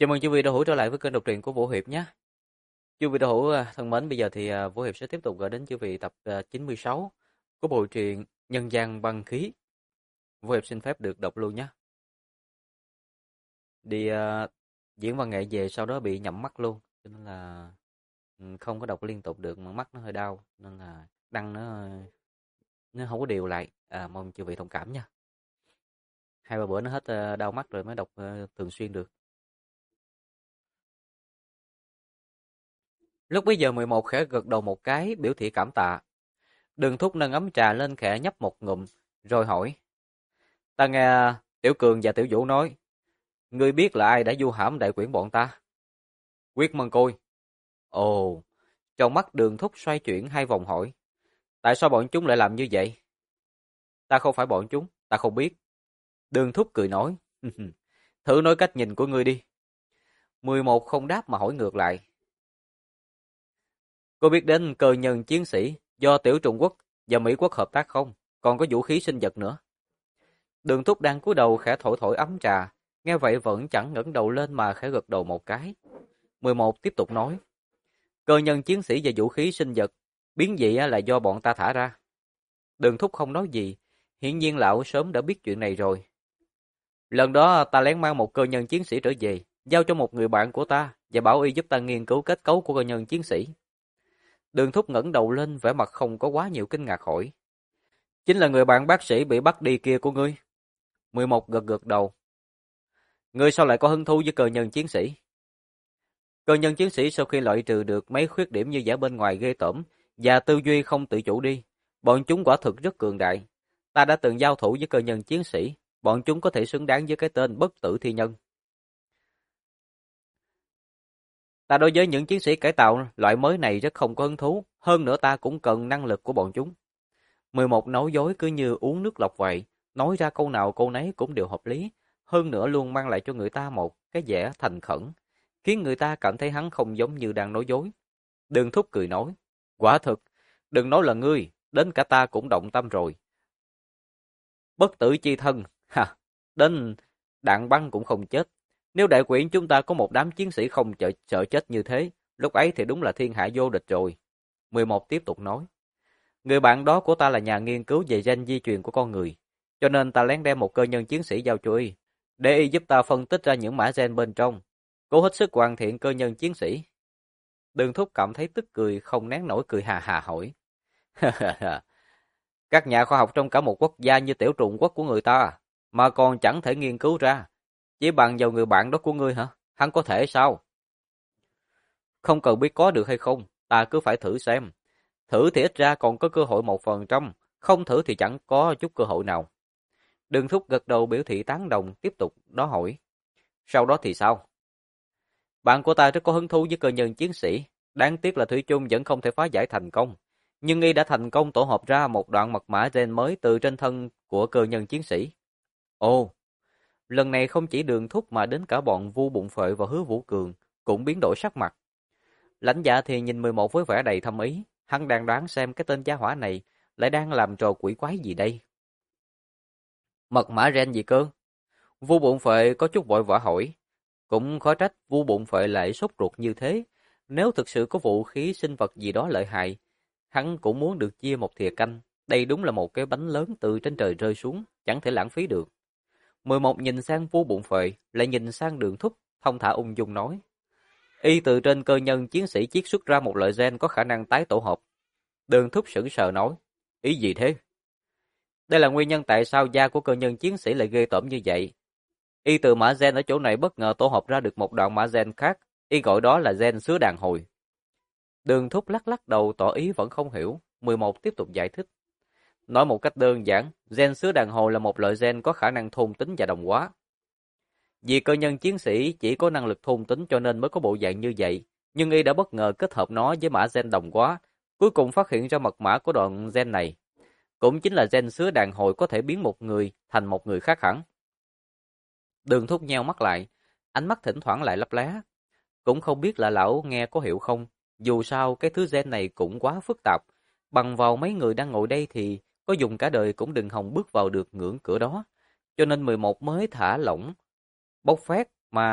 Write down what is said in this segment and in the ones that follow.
Chào mừng quý vị đã hữu trở lại với kênh đọc truyện của Vũ Hiệp nhé. Quý vị đã hữu thân mến, bây giờ thì Vũ Hiệp sẽ tiếp tục gửi đến quý vị tập 96 của bộ truyện Nhân gian băng khí. Vũ Hiệp xin phép được đọc luôn nhé. Đi diễn văn nghệ về sau đó bị nhắm mắt luôn, cho nên là không có đọc liên tục được mà mắt nó hơi đau, nên là đăng nó không có đều lại. Mong quý vị thông cảm nha. 2-3 bữa nó hết đau mắt rồi mới đọc thường xuyên được. Lúc bấy giờ 11 khẽ gật đầu một cái biểu thị cảm tạ. Đường Thúc nâng ấm trà lên khẽ nhấp một ngụm, rồi hỏi. Ta nghe Tiểu Cường và Tiểu Vũ nói, ngươi biết là ai đã du hãm đại quyển bọn ta? Quyết Mân Côi. Ồ, trong mắt Đường Thúc xoay chuyển 2 vòng hỏi. Tại sao bọn chúng lại làm như vậy? Ta không phải bọn chúng, ta không biết. Đường Thúc cười nói. Thử nói cách nhìn của ngươi đi. 11 không đáp mà hỏi ngược lại. Cô biết đến cơ nhân chiến sĩ do Tiểu Trung Quốc và Mỹ Quốc hợp tác không? Còn có vũ khí sinh vật nữa. Đường Thúc đang cúi đầu khẽ thổi thổi ấm trà, nghe vậy vẫn chẳng ngẩng đầu lên mà khẽ gật đầu một cái. 11 tiếp tục nói, cơ nhân chiến sĩ và vũ khí sinh vật, biến dị là do bọn ta thả ra. Đường Thúc không nói gì, hiển nhiên lão sớm đã biết chuyện này rồi. Lần đó ta lén mang một cơ nhân chiến sĩ trở về, giao cho một người bạn của ta và bảo y giúp ta nghiên cứu kết cấu của cơ nhân chiến sĩ. Đường Thúc ngẩng đầu lên vẻ mặt không có quá nhiều kinh ngạc hỏi, chính là người bạn bác sĩ bị bắt đi kia của ngươi? 11 gật gật đầu. Ngươi sao lại có hứng thú với cơ nhân chiến sĩ? Cơ nhân chiến sĩ sau khi loại trừ được mấy khuyết điểm như vẻ bên ngoài ghê tởm và tư duy không tự chủ đi, bọn chúng quả thực rất cường đại. Ta đã từng giao thủ với cơ nhân chiến sĩ, bọn chúng có thể xứng đáng với cái tên bất tử thi nhân. Ta đối với những chiến sĩ cải tạo loại mới này rất không có hứng thú, hơn nữa ta cũng cần năng lực của bọn chúng. 11 nói dối cứ như uống nước lọc vậy, nói ra câu nào câu nấy cũng đều hợp lý, hơn nữa luôn mang lại cho người ta một cái vẻ thành khẩn, khiến người ta cảm thấy hắn không giống như đang nói dối. Đường Thúc cười nói, quả thực, đừng nói là ngươi, đến cả ta cũng động tâm rồi. Bất tử chi thân, đến đạn băng cũng không chết. Nếu đại quyển chúng ta có một đám chiến sĩ không sợ chết như thế, lúc ấy thì đúng là thiên hạ vô địch rồi. 11 tiếp tục nói, người bạn đó của ta là nhà nghiên cứu về gen di truyền của con người, cho nên ta lén đem một cơ nhân chiến sĩ giao cho y, để y giúp ta phân tích ra những mã gen bên trong, cố hết sức hoàn thiện cơ nhân chiến sĩ. Đường Thúc cảm thấy tức cười, không nén nổi cười hà hà hỏi. Các nhà khoa học trong cả một quốc gia như Tiểu Trung Quốc của người ta, mà còn chẳng thể nghiên cứu ra, chỉ bằng vào người bạn đó của ngươi hả? Hắn có thể sao? Không cần biết có được hay không, ta cứ phải thử xem. Thử thì ít ra còn có cơ hội 1%, không thử thì chẳng có chút cơ hội nào. Đường Thúc gật đầu biểu thị tán đồng, tiếp tục đó hỏi. Sau đó thì sao? Bạn của ta rất có hứng thú với cơ nhân chiến sĩ, đáng tiếc là Thủy chung vẫn không thể phá giải thành công. Nhưng y đã thành công tổ hợp ra một đoạn mật mã gen mới từ trên thân của cơ nhân chiến sĩ. Ồ, lần này không chỉ Đường Thúc mà đến cả bọn Vu Bụng Phệ và Hứa Vũ Cường cũng biến đổi sắc mặt. Lãnh Dạ thì nhìn 11 với vẻ đầy thâm ý, hắn đang đoán xem cái tên gia hỏa này lại đang làm trò quỷ quái gì đây. Mật mã gen gì cơ? Vu Bụng Phệ có chút vội vã hỏi. Cũng khó trách Vu Bụng Phệ lại sốt ruột như thế. Nếu thực sự có vũ khí sinh vật gì đó lợi hại, hắn cũng muốn được chia một thìa canh. Đây đúng là một cái bánh lớn từ trên trời rơi xuống, chẳng thể lãng phí được. 11 nhìn sang Vu Bụng Phệ, lại nhìn sang Đường Thúc, thông thả ung dung nói. Y từ trên cơ nhân chiến sĩ chiết xuất ra một loại gen có khả năng tái tổ hợp. Đường Thúc sững sờ nói. Ý gì thế? Đây là nguyên nhân tại sao da của cơ nhân chiến sĩ lại ghê tởm như vậy. Y từ mã gen ở chỗ này bất ngờ tổ hợp ra được một đoạn mã gen khác, y gọi đó là gen sứa đàn hồi. Đường Thúc lắc lắc đầu tỏ ý vẫn không hiểu, 11 tiếp tục giải thích. Nói một cách đơn giản, gen sứa đàn hồi là một loại gen có khả năng thôn tính và đồng hóa. Vì cơ nhân chiến sĩ chỉ có năng lực thôn tính cho nên mới có bộ dạng như vậy, nhưng y đã bất ngờ kết hợp nó với mã gen đồng hóa, cuối cùng phát hiện ra mật mã của đoạn gen này. Cũng chính là gen sứa đàn hồi có thể biến một người thành một người khác hẳn. Đường Thúc nheo mắt lại, ánh mắt thỉnh thoảng lại lấp lé. Cũng không biết là lão nghe có hiểu không, dù sao cái thứ gen này cũng quá phức tạp, bằng vào mấy người đang ngồi đây thì có dùng cả đời cũng đừng hòng bước vào được ngưỡng cửa đó, cho nên 11 mới thả lỏng, bốc phét mà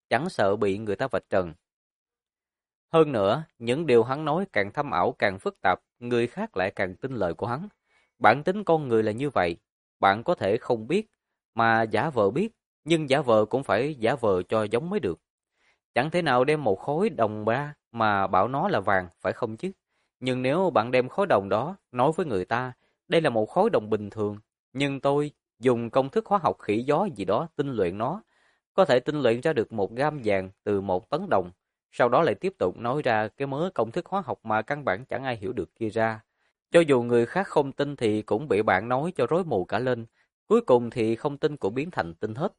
chẳng sợ bị người ta vạch trần. Hơn nữa, những điều hắn nói càng thâm ảo càng phức tạp, người khác lại càng tin lời của hắn. Bản tính con người là như vậy, bạn có thể không biết, mà giả vờ biết, nhưng giả vờ cũng phải giả vờ cho giống mới được. Chẳng thể nào đem một khối đồng ra mà bảo nó là vàng, phải không chứ? Nhưng nếu bạn đem khối đồng đó nói với người ta, đây là một khối đồng bình thường, nhưng tôi dùng công thức hóa học khỉ gió gì đó tinh luyện nó, có thể tinh luyện ra được 1 gam vàng từ 1 tấn đồng, sau đó lại tiếp tục nói ra cái mớ công thức hóa học mà căn bản chẳng ai hiểu được kia ra. Cho dù người khác không tin thì cũng bị bạn nói cho rối mù cả lên, cuối cùng thì không tin cũng biến thành tin hết.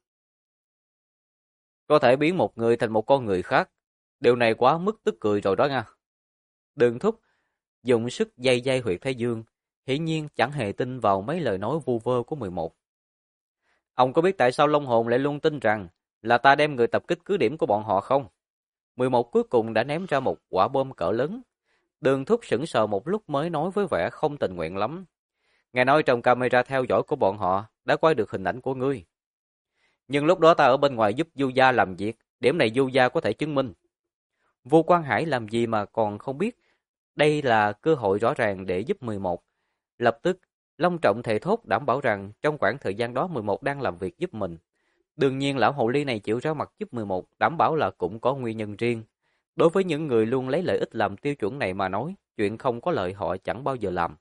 Có thể biến một người thành một con người khác, điều này quá mức tức cười rồi đó nha. Đường Thúc dùng sức day day huyệt thái dương, hiển nhiên chẳng hề tin vào mấy lời nói vu vơ của 11. Ông có biết tại sao Long Hồn lại luôn tin rằng là ta đem người tập kích cứ điểm của bọn họ không? 11 cuối cùng đã ném ra một quả bom cỡ lớn. Đường Thúc sững sờ một lúc mới nói với vẻ không tình nguyện lắm. Ngài nói trong camera theo dõi của bọn họ đã quay được hình ảnh của ngươi. Nhưng lúc đó ta ở bên ngoài giúp Du Gia làm việc, điểm này Du Gia có thể chứng minh. Vô Quang Hải làm gì mà còn không biết, đây là cơ hội rõ ràng để giúp 11. Lập tức, long trọng thề thốt đảm bảo rằng trong khoảng thời gian đó 11 đang làm việc giúp mình. Đương nhiên lão hồ ly này chịu ra mặt giúp 11 đảm bảo là cũng có nguyên nhân riêng. Đối với những người luôn lấy lợi ích làm tiêu chuẩn này mà nói, chuyện không có lợi họ chẳng bao giờ làm.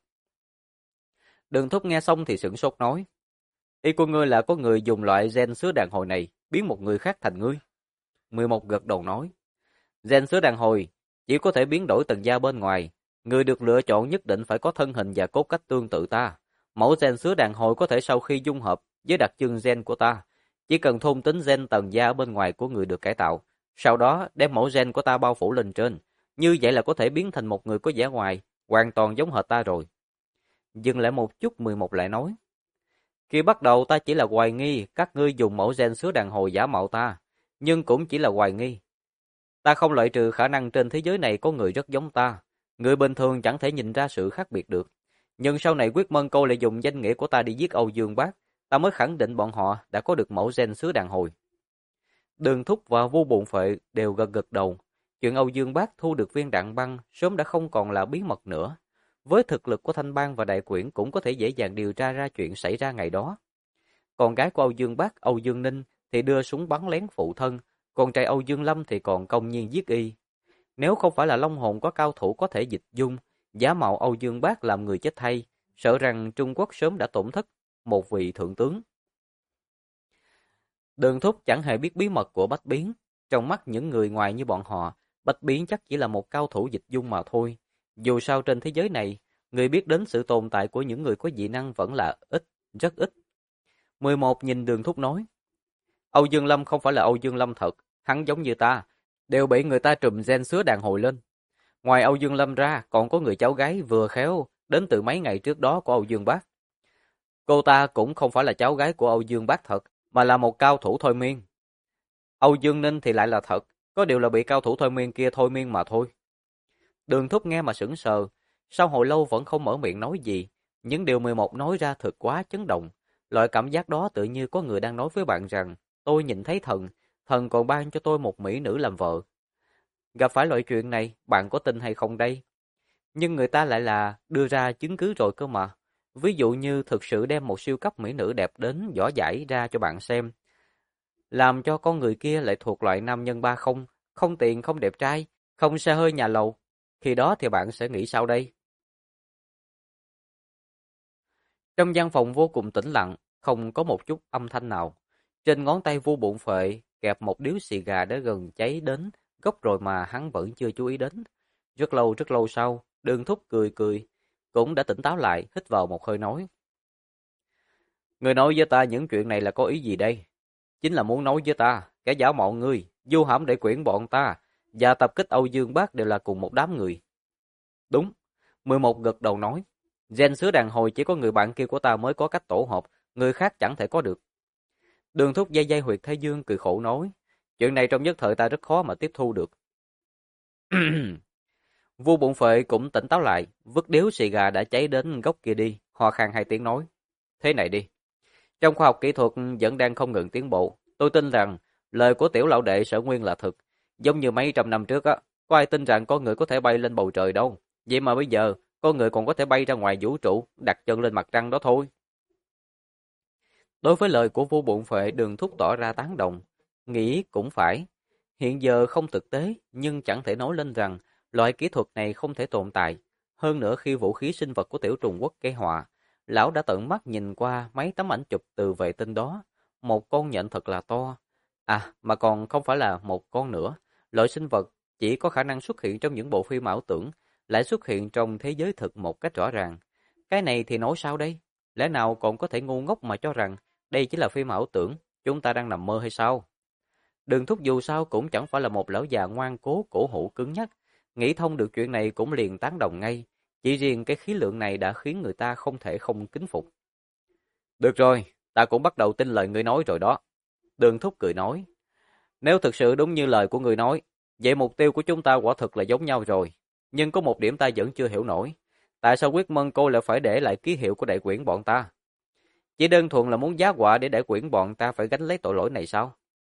Đường Thúc nghe xong thì sửng sốt nói, ý của ngươi là có người dùng loại gen sứa đàn hồi này biến một người khác thành ngươi. 11 gật đầu nói, gen sứa đàn hồi chỉ có thể biến đổi tầng da bên ngoài, người được lựa chọn nhất định phải có thân hình và cốt cách tương tự ta. Mẫu gen sứa đàn hồi có thể sau khi dung hợp với đặc trưng gen của ta, chỉ cần thôn tính gen tầng da ở bên ngoài của người được cải tạo, sau đó đem mẫu gen của ta bao phủ lên trên, như vậy là có thể biến thành một người có vẻ ngoài hoàn toàn giống hệt ta rồi. Dừng lại một chút 11 lại nói, khi bắt đầu ta chỉ là hoài nghi các ngươi dùng mẫu gen sứa đàn hồi giả mạo ta, nhưng cũng chỉ là hoài nghi. Ta không loại trừ khả năng trên thế giới này có người rất giống ta, người bình thường chẳng thể nhìn ra sự khác biệt được. Nhưng sau này Quyết Mân Câu lại dùng danh nghĩa của ta đi giết Âu Dương Bác, ta mới khẳng định bọn họ đã có được mẫu gen sứa đàn hồi. Đường Thúc và Vu Bộn Phệ đều gật gật đầu. Chuyện Âu Dương Bác thu được viên đạn băng sớm đã không còn là bí mật nữa. Với thực lực của Thanh Bang và Đại Quyển cũng có thể dễ dàng điều tra ra chuyện xảy ra ngày đó. Con gái của Âu Dương Bác, Âu Dương Ninh thì đưa súng bắn lén phụ thân, con trai Âu Dương Lâm thì còn công nhiên giết y. Nếu không phải là Long Hồn có cao thủ có thể dịch dung, giả mạo Âu Dương Bác làm người chết thay, sợ rằng Trung Quốc sớm đã tổn thất một vị thượng tướng. Đường Thúc chẳng hề biết bí mật của Bách Biến. Trong mắt những người ngoài như bọn họ, Bách Biến chắc chỉ là một cao thủ dịch dung mà thôi. Dù sao trên thế giới này, người biết đến sự tồn tại của những người có dị năng vẫn là ít, rất ít. 11 nhìn Đường Thúc nói, Âu Dương Lâm không phải là Âu Dương Lâm thật, hắn giống như ta, đều bị người ta trùm gen sứa đàn hồi lên. Ngoài Âu Dương Lâm ra, còn có người cháu gái vừa khéo đến từ mấy ngày trước đó của Âu Dương Bác. Cô ta cũng không phải là cháu gái của Âu Dương Bác thật, mà là một cao thủ thôi miên. Âu Dương Ninh thì lại là thật, có điều là bị cao thủ thôi miên kia thôi miên mà thôi. Đường Thúc nghe mà sững sờ, sau hồi lâu vẫn không mở miệng nói gì, những điều 11 nói ra thật quá chấn động. Loại cảm giác đó tự như có người đang nói với bạn rằng, tôi nhìn thấy thần, thần còn ban cho tôi một mỹ nữ làm vợ. Gặp phải loại chuyện này, bạn có tin hay không đây? Nhưng người ta lại là đưa ra chứng cứ rồi cơ mà. Ví dụ như thực sự đem một siêu cấp mỹ nữ đẹp đến võ giải ra cho bạn xem, làm cho con người kia lại thuộc loại nam nhân 30, không tiền, không đẹp trai, không xe hơi nhà lầu. Khi đó thì bạn sẽ nghĩ sao đây? Trong gian phòng vô cùng tĩnh lặng, không có một chút âm thanh nào. Trên ngón tay Vu Bộn Phệ kẹp một điếu xì gà đã gần cháy đến gốc rồi mà hắn vẫn chưa chú ý đến. Rất lâu sau, Đường Thúc cười cười, cũng đã tỉnh táo lại, hít vào một hơi nói. Người nói với ta những chuyện này là có ý gì đây? Chính là muốn nói với ta, kẻ giả mạo ngươi, du hãm để quyển bọn ta, và tập kích Âu Dương Bác đều là cùng một đám người. Đúng, 11 gật đầu nói. Gen sứa đàn hồi chỉ có người bạn kia của ta mới có cách tổ hợp, người khác chẳng thể có được. Đường Thúc day day huyệt thái dương cười khổ nói. Chuyện này trong nhất thời ta rất khó mà tiếp thu được. Vua Bộn Phệ cũng tỉnh táo lại, vứt điếu xì gà đã cháy đến gốc kia đi, ho khan 2 tiếng nói. Thế này đi, trong khoa học kỹ thuật vẫn đang không ngừng tiến bộ, tôi tin rằng lời của tiểu lão đệ Sở Nguyên là thực. Giống như mấy trăm năm trước á, có ai tin rằng con người có thể bay lên bầu trời đâu. Vậy mà bây giờ, con người còn có thể bay ra ngoài vũ trụ, đặt chân lên mặt trăng đó thôi. Đối với lời của Vô Bụng Phệ, Đường Thúc tỏ ra tán đồng. Nghĩ cũng phải. Hiện giờ không thực tế, nhưng chẳng thể nói lên rằng loại kỹ thuật này không thể tồn tại. Hơn nữa khi vũ khí sinh vật của tiểu trùng quốc gây họa, lão đã tận mắt nhìn qua mấy tấm ảnh chụp từ vệ tinh đó. Một con nhện thật là to. À, mà còn không phải là một con nữa. Loại sinh vật chỉ có khả năng xuất hiện trong những bộ phim ảo tưởng, lại xuất hiện trong thế giới thực một cách rõ ràng. Cái này thì nói sao đây? Lẽ nào còn có thể ngu ngốc mà cho rằng đây chỉ là phim ảo tưởng, chúng ta đang nằm mơ hay sao? Đường Thúc dù sao cũng chẳng phải là một lão già ngoan cố cổ hủ cứng nhắc, nghĩ thông được chuyện này cũng liền tán đồng ngay, chỉ riêng cái khí lượng này đã khiến người ta không thể không kính phục. Được rồi, ta cũng bắt đầu tin lời ngươi nói rồi đó. Đường Thúc cười nói, nếu thực sự đúng như lời của ngươi nói, vậy mục tiêu của chúng ta quả thực là giống nhau rồi. Nhưng có một điểm ta vẫn chưa hiểu nổi, tại sao Quyết Mân Cô lại phải để lại ký hiệu của đại quyển bọn ta? Chỉ đơn thuần là muốn giá họa để đại quyển bọn ta phải gánh lấy tội lỗi này sao?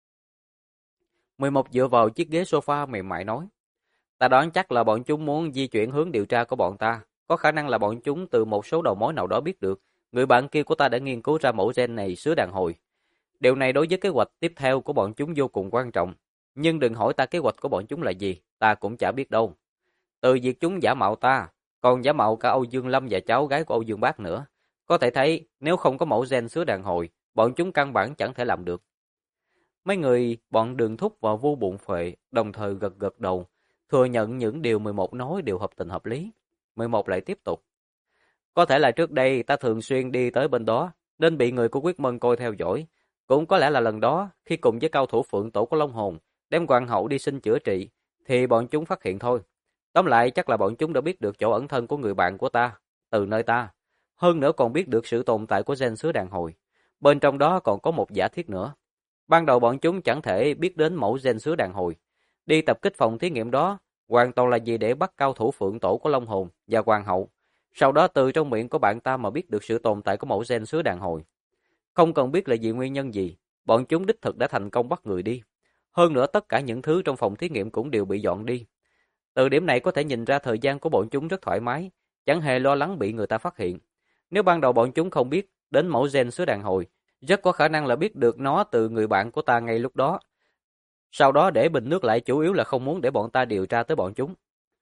11 dựa vào chiếc ghế sofa mềm mại nói, ta đoán chắc là bọn chúng muốn di chuyển hướng điều tra của bọn ta. Có khả năng là bọn chúng từ một số đầu mối nào đó biết được người bạn kia của ta đã nghiên cứu ra mẫu gen này sứa đàn hồi. Điều này đối với kế hoạch tiếp theo của bọn chúng vô cùng quan trọng. Nhưng đừng hỏi ta kế hoạch của bọn chúng là gì, ta cũng chả biết đâu. Từ việc chúng giả mạo ta, còn giả mạo cả Âu Dương Lâm và cháu gái của Âu Dương Bác nữa. Có thể thấy, nếu không có mẫu gen sứa đàn hồi, bọn chúng căn bản chẳng thể làm được. Mấy người, bọn Đường Thúc và Vô Bụng Phệ đồng thời gật gật đầu, thừa nhận những điều 11 nói đều hợp tình hợp lý. 11 lại tiếp tục. Có thể là trước đây ta thường xuyên đi tới bên đó, nên bị người của Quyết Mân Côi theo dõi. Cũng có lẽ là lần đó, khi cùng với cao thủ phượng tổ của Long Hồn, đem hoàng hậu đi xin chữa trị, thì bọn chúng phát hiện thôi. Tóm lại chắc là bọn chúng đã biết được chỗ ẩn thân của người bạn của ta, từ nơi ta. Hơn nữa còn biết được sự tồn tại của gen sứa đàn hồi. Bên trong đó còn có một giả thiết nữa. Ban đầu bọn chúng chẳng thể biết đến mẫu gen sứa đàn hồi. Đi tập kích phòng thí nghiệm đó, hoàn toàn là gì để bắt cao thủ phượng tổ của Long Hồn và hoàng hậu. Sau đó từ trong miệng của bạn ta mà biết được sự tồn tại của mẫu gen sứa đàn hồi. Không cần biết là vì nguyên nhân gì, bọn chúng đích thực đã thành công bắt người đi. Hơn nữa tất cả những thứ trong phòng thí nghiệm cũng đều bị dọn đi. Từ điểm này có thể nhìn ra thời gian của bọn chúng rất thoải mái, chẳng hề lo lắng bị người ta phát hiện. Nếu ban đầu bọn chúng không biết đến mẫu gen sứa đàn hồi, rất có khả năng là biết được nó từ người bạn của ta ngay lúc đó. Sau đó để bình nước lại chủ yếu là không muốn để bọn ta điều tra tới bọn chúng.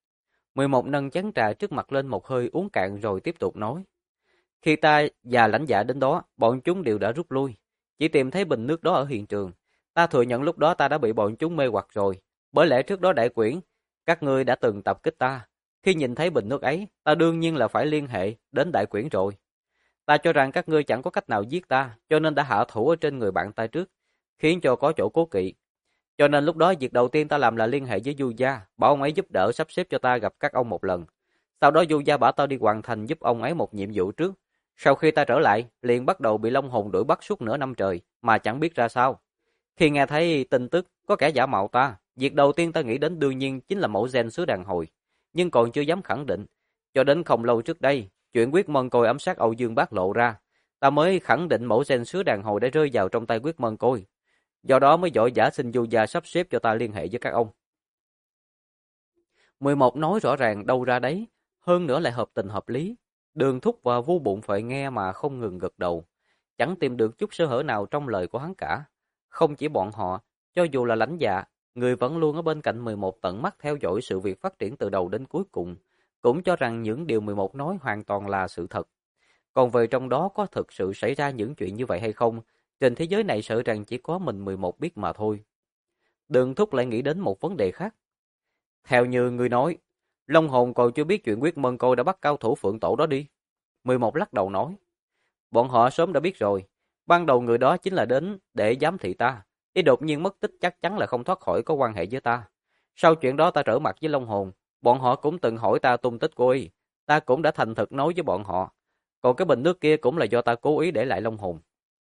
11 nâng chén trà trước mặt lên một hơi uống cạn rồi tiếp tục nói. Khi ta và lãnh dạ đến đó, bọn chúng đều đã rút lui. Chỉ tìm thấy bình nước đó ở hiện trường. Ta thừa nhận lúc đó ta đã bị bọn chúng mê hoặc rồi. Bởi lẽ trước đó đại quyển, các ngươi đã từng tập kích ta. Khi nhìn thấy bình nước ấy, ta đương nhiên là phải liên hệ đến đại quyển rồi. Ta cho rằng các ngươi chẳng có cách nào giết ta, cho nên đã hạ thủ ở trên người bạn ta trước, khiến cho có chỗ cố kỵ. Cho nên lúc đó việc đầu tiên ta làm là liên hệ với Du Gia, bảo ông ấy giúp đỡ sắp xếp cho ta gặp các ông một lần. Sau đó Du Gia bảo ta đi hoàn thành giúp ông ấy một nhiệm vụ trước. Sau khi ta trở lại, liền bắt đầu bị Long Hồn đuổi bắt suốt nửa năm trời, mà chẳng biết ra sao. Khi nghe thấy tin tức có kẻ giả mạo ta, việc đầu tiên ta nghĩ đến đương nhiên chính là mẫu gen sứa đàn hồi, nhưng còn chưa dám khẳng định. Cho đến không lâu trước đây, chuyện Quyết Mân Côi ám sát Âu Dương Bác lộ ra, ta mới khẳng định mẫu gen sứa đàn hồi đã rơi vào trong tay Quyết Mân Côi. Do đó mới vội vã xin Du Gia sắp xếp cho ta liên hệ với các ông. 11 nói rõ ràng đâu ra đấy, hơn nữa lại hợp tình hợp lý. Đường Thúc và Vô Bụng Phệ nghe mà không ngừng gật đầu, chẳng tìm được chút sơ hở nào trong lời của hắn cả. Không chỉ bọn họ, cho dù là lãnh dạ, người vẫn luôn ở bên cạnh 11 tận mắt theo dõi sự việc phát triển từ đầu đến cuối cùng, cũng cho rằng những điều 11 nói hoàn toàn là sự thật. Còn về trong đó có thực sự xảy ra những chuyện như vậy hay không, trên thế giới này sợ rằng chỉ có mình 11 biết mà thôi. Đường Thúc lại nghĩ đến một vấn đề khác. Theo như ngươi nói, Long Hồn còn chưa biết chuyện Quyết Mân Côi đã bắt cao thủ phượng tổ đó đi. 11 lắc đầu nói. Bọn họ sớm đã biết rồi. Ban đầu người đó chính là đến để giám thị ta. Ý đột nhiên mất tích chắc chắn là không thoát khỏi có quan hệ với ta. Sau chuyện đó ta trở mặt với Long Hồn. Bọn họ cũng từng hỏi ta tung tích của y. Ta cũng đã thành thực nói với bọn họ. Còn cái bình nước kia cũng là do ta cố ý để lại Long Hồn.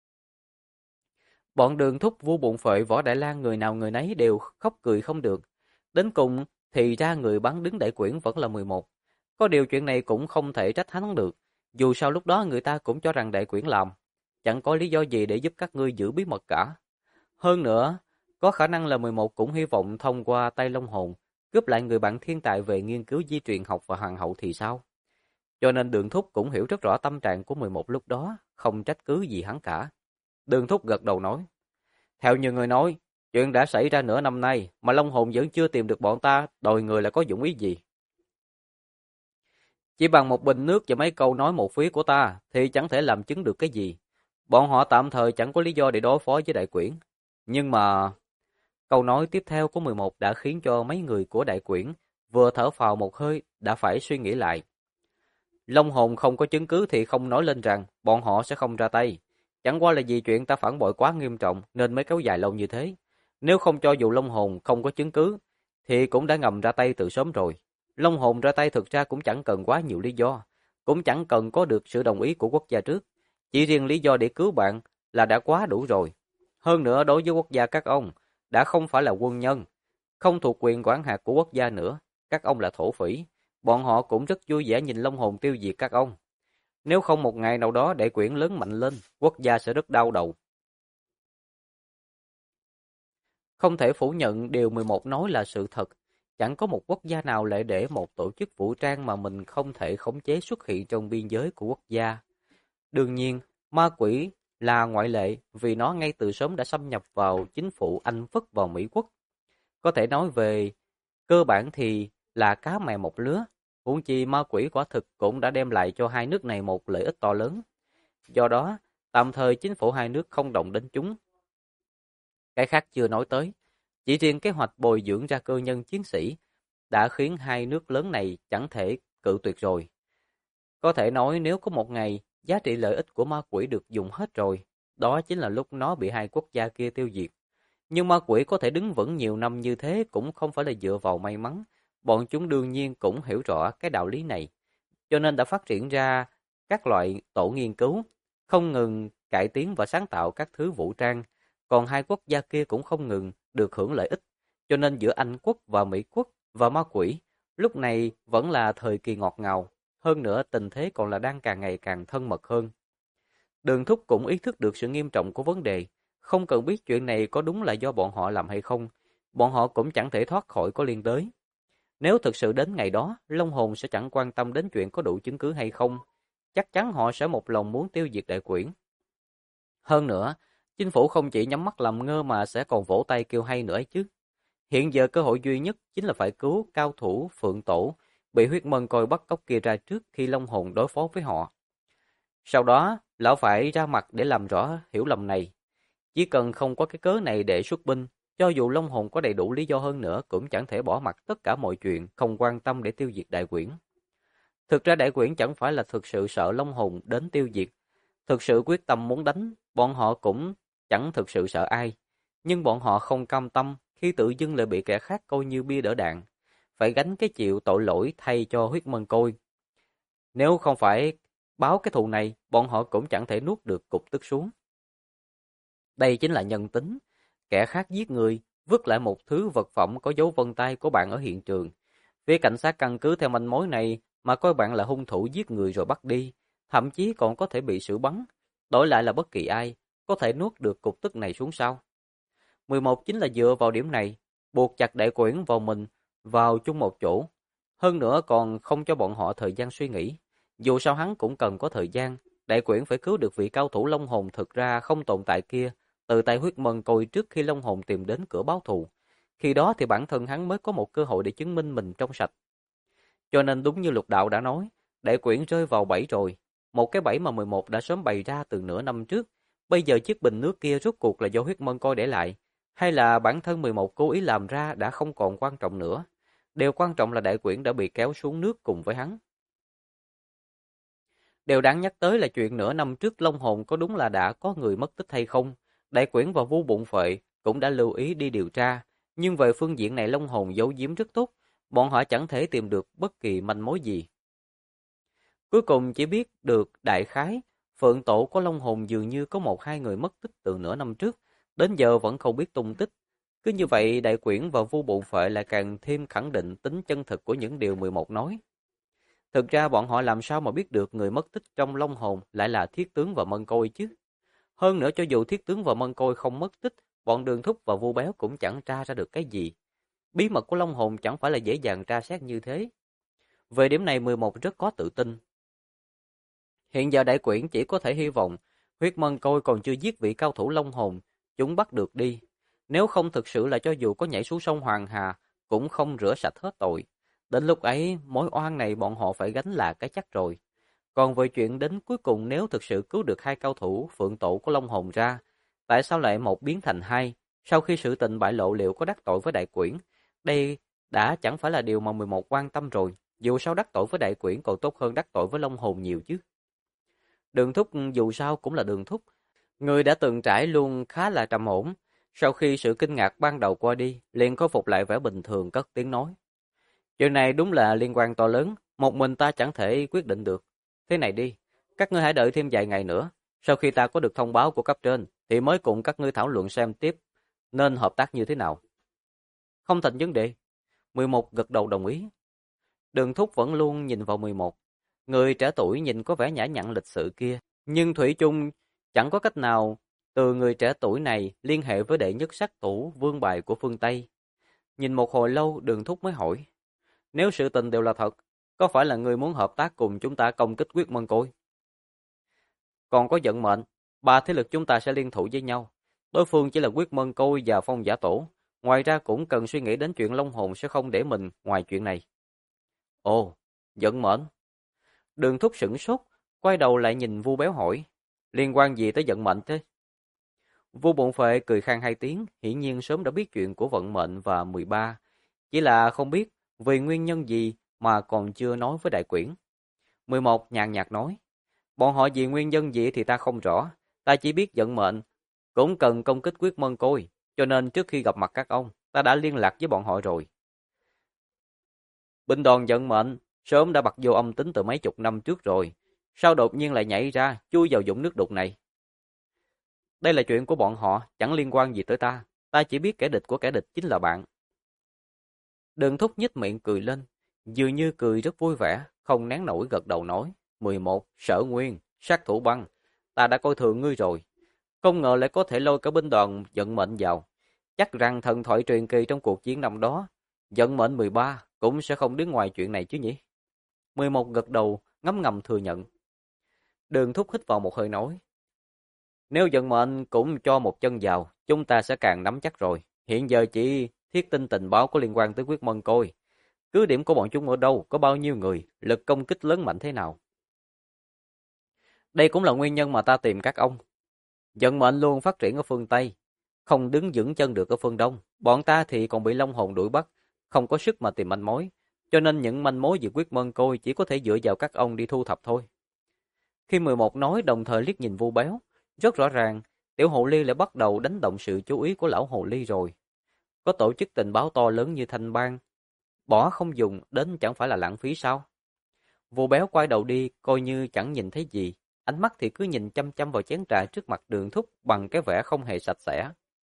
Bọn Đường Thúc, Vô Bụng Phệ, Võ Đại Lang người nào người nấy đều khóc cười không được. Đến cùng thì ra người bắn đứng đại quyển vẫn là 11. Có điều chuyện này cũng không thể trách hắn được. Dù sao lúc đó người ta cũng cho rằng đại quyển làm. Chẳng có lý do gì để giúp các ngươi giữ bí mật cả. Hơn nữa, Có khả năng là 11 cũng hy vọng thông qua tay Long Hồn cướp lại người bạn thiên tài về nghiên cứu di truyền học và hoàng hậu thì sao? Cho nên Đường Thúc cũng hiểu rất rõ tâm trạng của 11 lúc đó, không trách cứ gì hắn cả. Đường Thúc gật đầu nói, theo như người nói, chuyện đã xảy ra nửa năm nay mà Long Hồn vẫn chưa tìm được bọn ta, đòi người là có dụng ý gì? Chỉ bằng một bình nước và mấy câu nói một phía của ta thì chẳng thể làm chứng được cái gì. Bọn họ tạm thời chẳng có lý do để đối phó với đại quyển. Nhưng mà câu nói tiếp theo của 11 đã khiến cho mấy người của đại quyển vừa thở phào một hơi đã phải suy nghĩ lại. Long Hồn không có chứng cứ thì không nói lên rằng bọn họ sẽ không ra tay. Chẳng qua là vì chuyện ta phản bội quá nghiêm trọng nên mới kéo dài lâu như thế. Nếu không cho dù Long Hồn không có chứng cứ thì cũng đã ngầm ra tay từ sớm rồi. Long Hồn ra tay thực ra cũng chẳng cần quá nhiều lý do, cũng chẳng cần có được sự đồng ý của quốc gia trước. Chỉ riêng lý do để cứu bạn là đã quá đủ rồi. Hơn nữa đối với quốc gia các ông đã không phải là quân nhân, không thuộc quyền quản hạt của quốc gia nữa, các ông là thổ phỉ. Bọn họ cũng rất vui vẻ nhìn Long Hồn tiêu diệt các ông. Nếu không một ngày nào đó đại quyển lớn mạnh lên, quốc gia sẽ rất đau đầu. Không thể phủ nhận điều 11 nói là sự thật. Chẳng có một quốc gia nào lại để một tổ chức vũ trang mà mình không thể khống chế xuất hiện trong biên giới của quốc gia. Đương nhiên, ma quỷ là ngoại lệ vì nó ngay từ sớm đã xâm nhập vào chính phủ Anh Phất vào Mỹ quốc. Có thể nói về cơ bản thì là cá mè một lứa. Huống chi ma quỷ quả thực cũng đã đem lại cho hai nước này một lợi ích to lớn. Do đó, tạm thời chính phủ hai nước không động đến chúng. Cái khác chưa nói tới. Chỉ riêng kế hoạch bồi dưỡng ra cơ nhân chiến sĩ đã khiến hai nước lớn này chẳng thể cự tuyệt rồi. Có thể nói nếu có một ngày giá trị lợi ích của ma quỷ được dùng hết rồi, đó chính là lúc nó bị hai quốc gia kia tiêu diệt. Nhưng ma quỷ có thể đứng vững nhiều năm như thế cũng không phải là dựa vào may mắn. Bọn chúng đương nhiên cũng hiểu rõ cái đạo lý này, cho nên đã phát triển ra các loại tổ nghiên cứu, không ngừng cải tiến và sáng tạo các thứ vũ trang, còn hai quốc gia kia cũng không ngừng được hưởng lợi ích, cho nên giữa Anh quốc và Mỹ quốc và ma quỷ, lúc này vẫn là thời kỳ ngọt ngào, hơn nữa tình thế còn là đang càng ngày càng thân mật hơn. Đường Thúc cũng ý thức được sự nghiêm trọng của vấn đề, không cần biết chuyện này có đúng là do bọn họ làm hay không, bọn họ cũng chẳng thể thoát khỏi có liên đới. Nếu thực sự đến ngày đó, Long Hồn sẽ chẳng quan tâm đến chuyện có đủ chứng cứ hay không, chắc chắn họ sẽ một lòng muốn tiêu diệt đại quyển. Hơn nữa, chính phủ không chỉ nhắm mắt làm ngơ mà sẽ còn vỗ tay kêu hay nữa ấy chứ. Hiện giờ cơ hội duy nhất chính là phải cứu cao thủ Phượng Tổ bị huyết mân coi bắt cóc kia ra trước khi Long Hồn đối phó với họ. Sau đó, lão phải ra mặt để làm rõ hiểu lầm này. Chỉ cần không có cái cớ này để xuất binh, cho dù Long Hồn có đầy đủ lý do hơn nữa cũng chẳng thể bỏ mặc tất cả mọi chuyện, không quan tâm để tiêu diệt đại quyển. Thực ra đại quyển chẳng phải là thực sự sợ Long Hồn đến tiêu diệt. Thực sự quyết tâm muốn đánh, bọn họ cũng chẳng thực sự sợ ai. Nhưng bọn họ không cam tâm khi tự dưng lại bị kẻ khác coi như bia đỡ đạn. Phải gánh cái chịu tội lỗi thay cho huyết mân côi. Nếu không phải báo cái thù này, bọn họ cũng chẳng thể nuốt được cục tức xuống. Đây chính là nhân tính. Kẻ khác giết người, vứt lại một thứ vật phẩm có dấu vân tay của bạn ở hiện trường. Phía cảnh sát căn cứ theo manh mối này mà coi bạn là hung thủ giết người rồi bắt đi, thậm chí còn có thể bị xử bắn. Đổi lại là bất kỳ ai có thể nuốt được cục tức này xuống sau. 11 chính là dựa vào điểm này, buộc chặt đại quyển vào mình, vào chung một chỗ. Hơn nữa còn không cho bọn họ thời gian suy nghĩ. Dù sao hắn cũng cần có thời gian, đại quyển phải cứu được vị cao thủ Long Hồn thực ra không tồn tại kia, từ tay huyết mân côi trước khi Long Hồn tìm đến cửa báo thù. Khi đó thì bản thân hắn mới có một cơ hội để chứng minh mình trong sạch. Cho nên đúng như Lục Đạo đã nói, đại quyển rơi vào bẫy rồi. Một cái bẫy mà 11 đã sớm bày ra từ nửa năm trước. Bây giờ chiếc bình nước kia rốt cuộc là do huyết mân coi để lại, hay là bản thân 11 cố ý làm ra đã không còn quan trọng nữa. Điều quan trọng là đại quyển đã bị kéo xuống nước cùng với hắn. Điều đáng nhắc tới là chuyện nửa năm trước Long Hồn có đúng là đã có người mất tích hay không. Đại quyển và Vu Bụng Phệ cũng đã lưu ý đi điều tra, nhưng về phương diện này Long Hồn giấu giếm rất tốt, bọn họ chẳng thể tìm được bất kỳ manh mối gì. Cuối cùng chỉ biết được đại khái, Phượng Tổ của Long Hồn dường như có một hai người mất tích từ nửa năm trước, đến giờ vẫn không biết tung tích. Cứ như vậy đại quyển và Vu Bụng Phệ lại càng thêm khẳng định tính chân thực của những điều 11 nói. Thực ra bọn họ làm sao mà biết được người mất tích trong Long Hồn lại là Thiết Tướng và Mân Côi chứ? Hơn nữa cho dù Thiết Tướng và Mân Côi không mất tích, bọn Đường Thúc và Vu Béo cũng chẳng tra ra được cái gì. Bí mật của Long Hồn chẳng phải là dễ dàng tra xét như thế. Về điểm này 11 rất có tự tin. Hiện giờ Đại Quyển chỉ có thể hy vọng Huyết Mân Côi còn chưa giết vị cao thủ Long Hồn, chúng bắt được đi. Nếu không thực sự là cho dù có nhảy xuống sông Hoàng Hà, cũng không rửa sạch hết tội. Đến lúc ấy, mối oan này bọn họ phải gánh là cái chắc rồi. Còn về chuyện đến cuối cùng nếu thực sự cứu được hai cao thủ phượng tổ của Long Hồn ra, tại sao lại một biến thành hai? Sau khi sự tình bại lộ liệu có đắc tội với Đại Quyển? Đây đã chẳng phải là điều mà 11 quan tâm rồi. Dù sao đắc tội với Đại Quyển còn tốt hơn đắc tội với Long Hồn nhiều chứ. Đường Thúc dù sao cũng là Đường Thúc. Người đã từng trải luôn khá là trầm ổn. Sau khi sự kinh ngạc ban đầu qua đi, liền khôi phục lại vẻ bình thường cất tiếng nói. Chuyện này đúng là liên quan to lớn, một mình ta chẳng thể quyết định được. Thế này đi, các ngươi hãy đợi thêm vài ngày nữa. Sau khi ta có được thông báo của cấp trên, thì mới cùng các ngươi thảo luận xem tiếp nên hợp tác như thế nào. Không thành vấn đề. 11 gật đầu đồng ý. Đường Thúc vẫn luôn nhìn vào 11. Người trẻ tuổi nhìn có vẻ nhã nhặn lịch sự kia, nhưng thủy chung chẳng có cách nào từ người trẻ tuổi này liên hệ với đệ nhất sát thủ vương bài của phương Tây. Nhìn một hồi lâu, Đường Thúc mới hỏi. Nếu sự tình đều là thật, có phải là người muốn hợp tác cùng chúng ta công kích Quyết Mân Côi? Còn có vận mệnh, ba thế lực chúng ta sẽ liên thủ với nhau. Đối phương chỉ là Quyết Mân Côi và Phong Giả Tổ. Ngoài ra cũng cần suy nghĩ đến chuyện Long Hồn sẽ không để mình ngoài chuyện này. Ồ, vận mệnh. Đường Thúc sửng sốt, quay đầu lại nhìn Vu Béo hỏi. Liên quan gì tới vận mệnh thế? Vu Bộn Phệ cười khang hai tiếng, hiển nhiên sớm đã biết chuyện của vận mệnh và 13. Chỉ là không biết vì nguyên nhân gì mà còn chưa nói với Đại Quyển. 11 nhàn nhạt nói. Bọn họ vì nguyên nhân gì thì ta không rõ. Ta chỉ biết vận mệnh cũng cần công kích Quyết Mân Côi. Cho nên trước khi gặp mặt các ông, ta đã liên lạc với bọn họ rồi. Binh đoàn vận mệnh sớm đã bật vô âm tính từ mấy chục năm trước rồi. Sao đột nhiên lại nhảy ra, chui vào vũng nước đục này? Đây là chuyện của bọn họ, chẳng liên quan gì tới ta. Ta chỉ biết kẻ địch của kẻ địch chính là bạn. Đường Thúc nhếch miệng cười lên, dường như cười rất vui vẻ, không nén nổi gật đầu nói. 11. Sở Nguyên, sát thủ băng. Ta đã coi thường ngươi rồi. Không ngờ lại có thể lôi cả binh đoàn vận mệnh vào. Chắc rằng thần thoại truyền kỳ trong cuộc chiến năm đó, vận mệnh 13 cũng sẽ không đứng ngoài chuyện này chứ nhỉ? 11 gật đầu, ngấm ngầm thừa nhận. Đường Thúc hít vào một hơi nói. Nếu vận mệnh cũng cho một chân vào, chúng ta sẽ càng nắm chắc rồi. Hiện giờ chỉ thiết tin tình báo có liên quan tới Quyết Mân Côi. Cứ điểm của bọn chúng ở đâu, có bao nhiêu người, lực công kích lớn mạnh thế nào. Đây cũng là nguyên nhân mà ta tìm các ông. Vận mệnh luôn phát triển ở phương Tây, không đứng vững chân được ở phương Đông. Bọn ta thì còn bị Long Hồn đuổi bắt, không có sức mà tìm manh mối. Cho nên những manh mối về Quyết Mân Côi chỉ có thể dựa vào các ông đi thu thập thôi. Khi 11 nói đồng thời liếc nhìn Vu Béo, rất rõ ràng, tiểu hồ ly lại bắt đầu đánh động sự chú ý của lão hồ ly rồi. Có tổ chức tình báo to lớn như Thanh Bang, bỏ không dùng đến chẳng phải là lãng phí sao? Vu Béo quay đầu đi, coi như chẳng nhìn thấy gì, ánh mắt thì cứ nhìn chăm chăm vào chén trà trước mặt Đường Thúc bằng cái vẻ không hề sạch sẽ.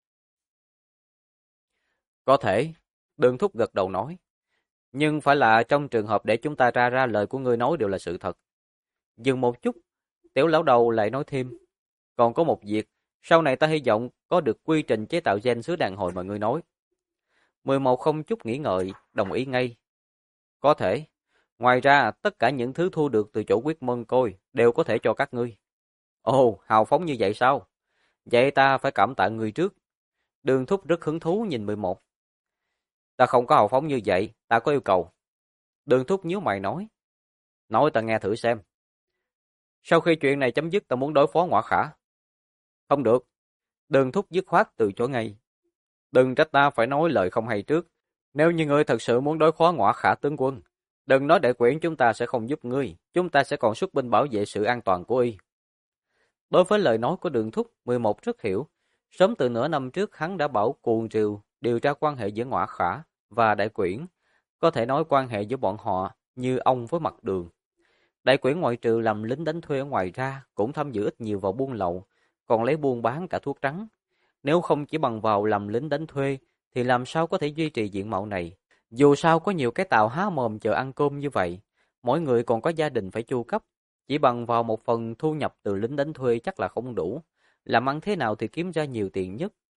Có thể, Đường Thúc gật đầu nói, nhưng phải là trong trường hợp để chúng ta ra lời của ngươi nói đều là sự thật. Dừng một chút, tiểu lão đầu lại nói thêm, còn có một việc, sau này ta hy vọng có được quy trình chế tạo gen sứ đàn hồi mà ngươi nói. 11 không chút nghĩ ngợi, đồng ý ngay. Có thể. Ngoài ra, tất cả những thứ thu được từ chỗ Quyết Mân Côi đều có thể cho các ngươi. Ồ, hào phóng như vậy sao? Vậy ta phải cảm tạ ngươi trước. Đường Thúc rất hứng thú nhìn 11. Ta không có hào phóng như vậy, ta có yêu cầu. Đường Thúc nhíu mày nói. Nói ta nghe thử xem. Sau khi chuyện này chấm dứt ta muốn đối phó Ngõa Khả. Không được. Đường Thúc dứt khoát từ chỗ ngay. Đừng trách ta phải nói lời không hay trước. Nếu như ngươi thật sự muốn đối phó Ngõa Khả tướng quân, đừng nói Đại Quyển chúng ta sẽ không giúp ngươi, chúng ta sẽ còn xuất binh bảo vệ sự an toàn của y. Đối với lời nói của Đường Thúc, 11 rất hiểu. Sớm từ nửa năm trước hắn đã bảo Cuồng Triều điều tra quan hệ giữa Ngõa Khả và Đại Quyển. Có thể nói quan hệ giữa bọn họ như ông với mặt đường. Đại Quyển ngoại trừ làm lính đánh thuê ở ngoài ra, cũng tham dự ít nhiều vào buôn lậu, còn lấy buôn bán cả thuốc trắng. Nếu không chỉ bằng vào làm lính đánh thuê, thì làm sao có thể duy trì diện mạo này? Dù sao có nhiều cái tàu há mồm chờ ăn cơm như vậy, mỗi người còn có gia đình phải chu cấp. Chỉ bằng vào một phần thu nhập từ lính đánh thuê chắc là không đủ. Làm ăn thế nào thì kiếm ra nhiều tiền nhất?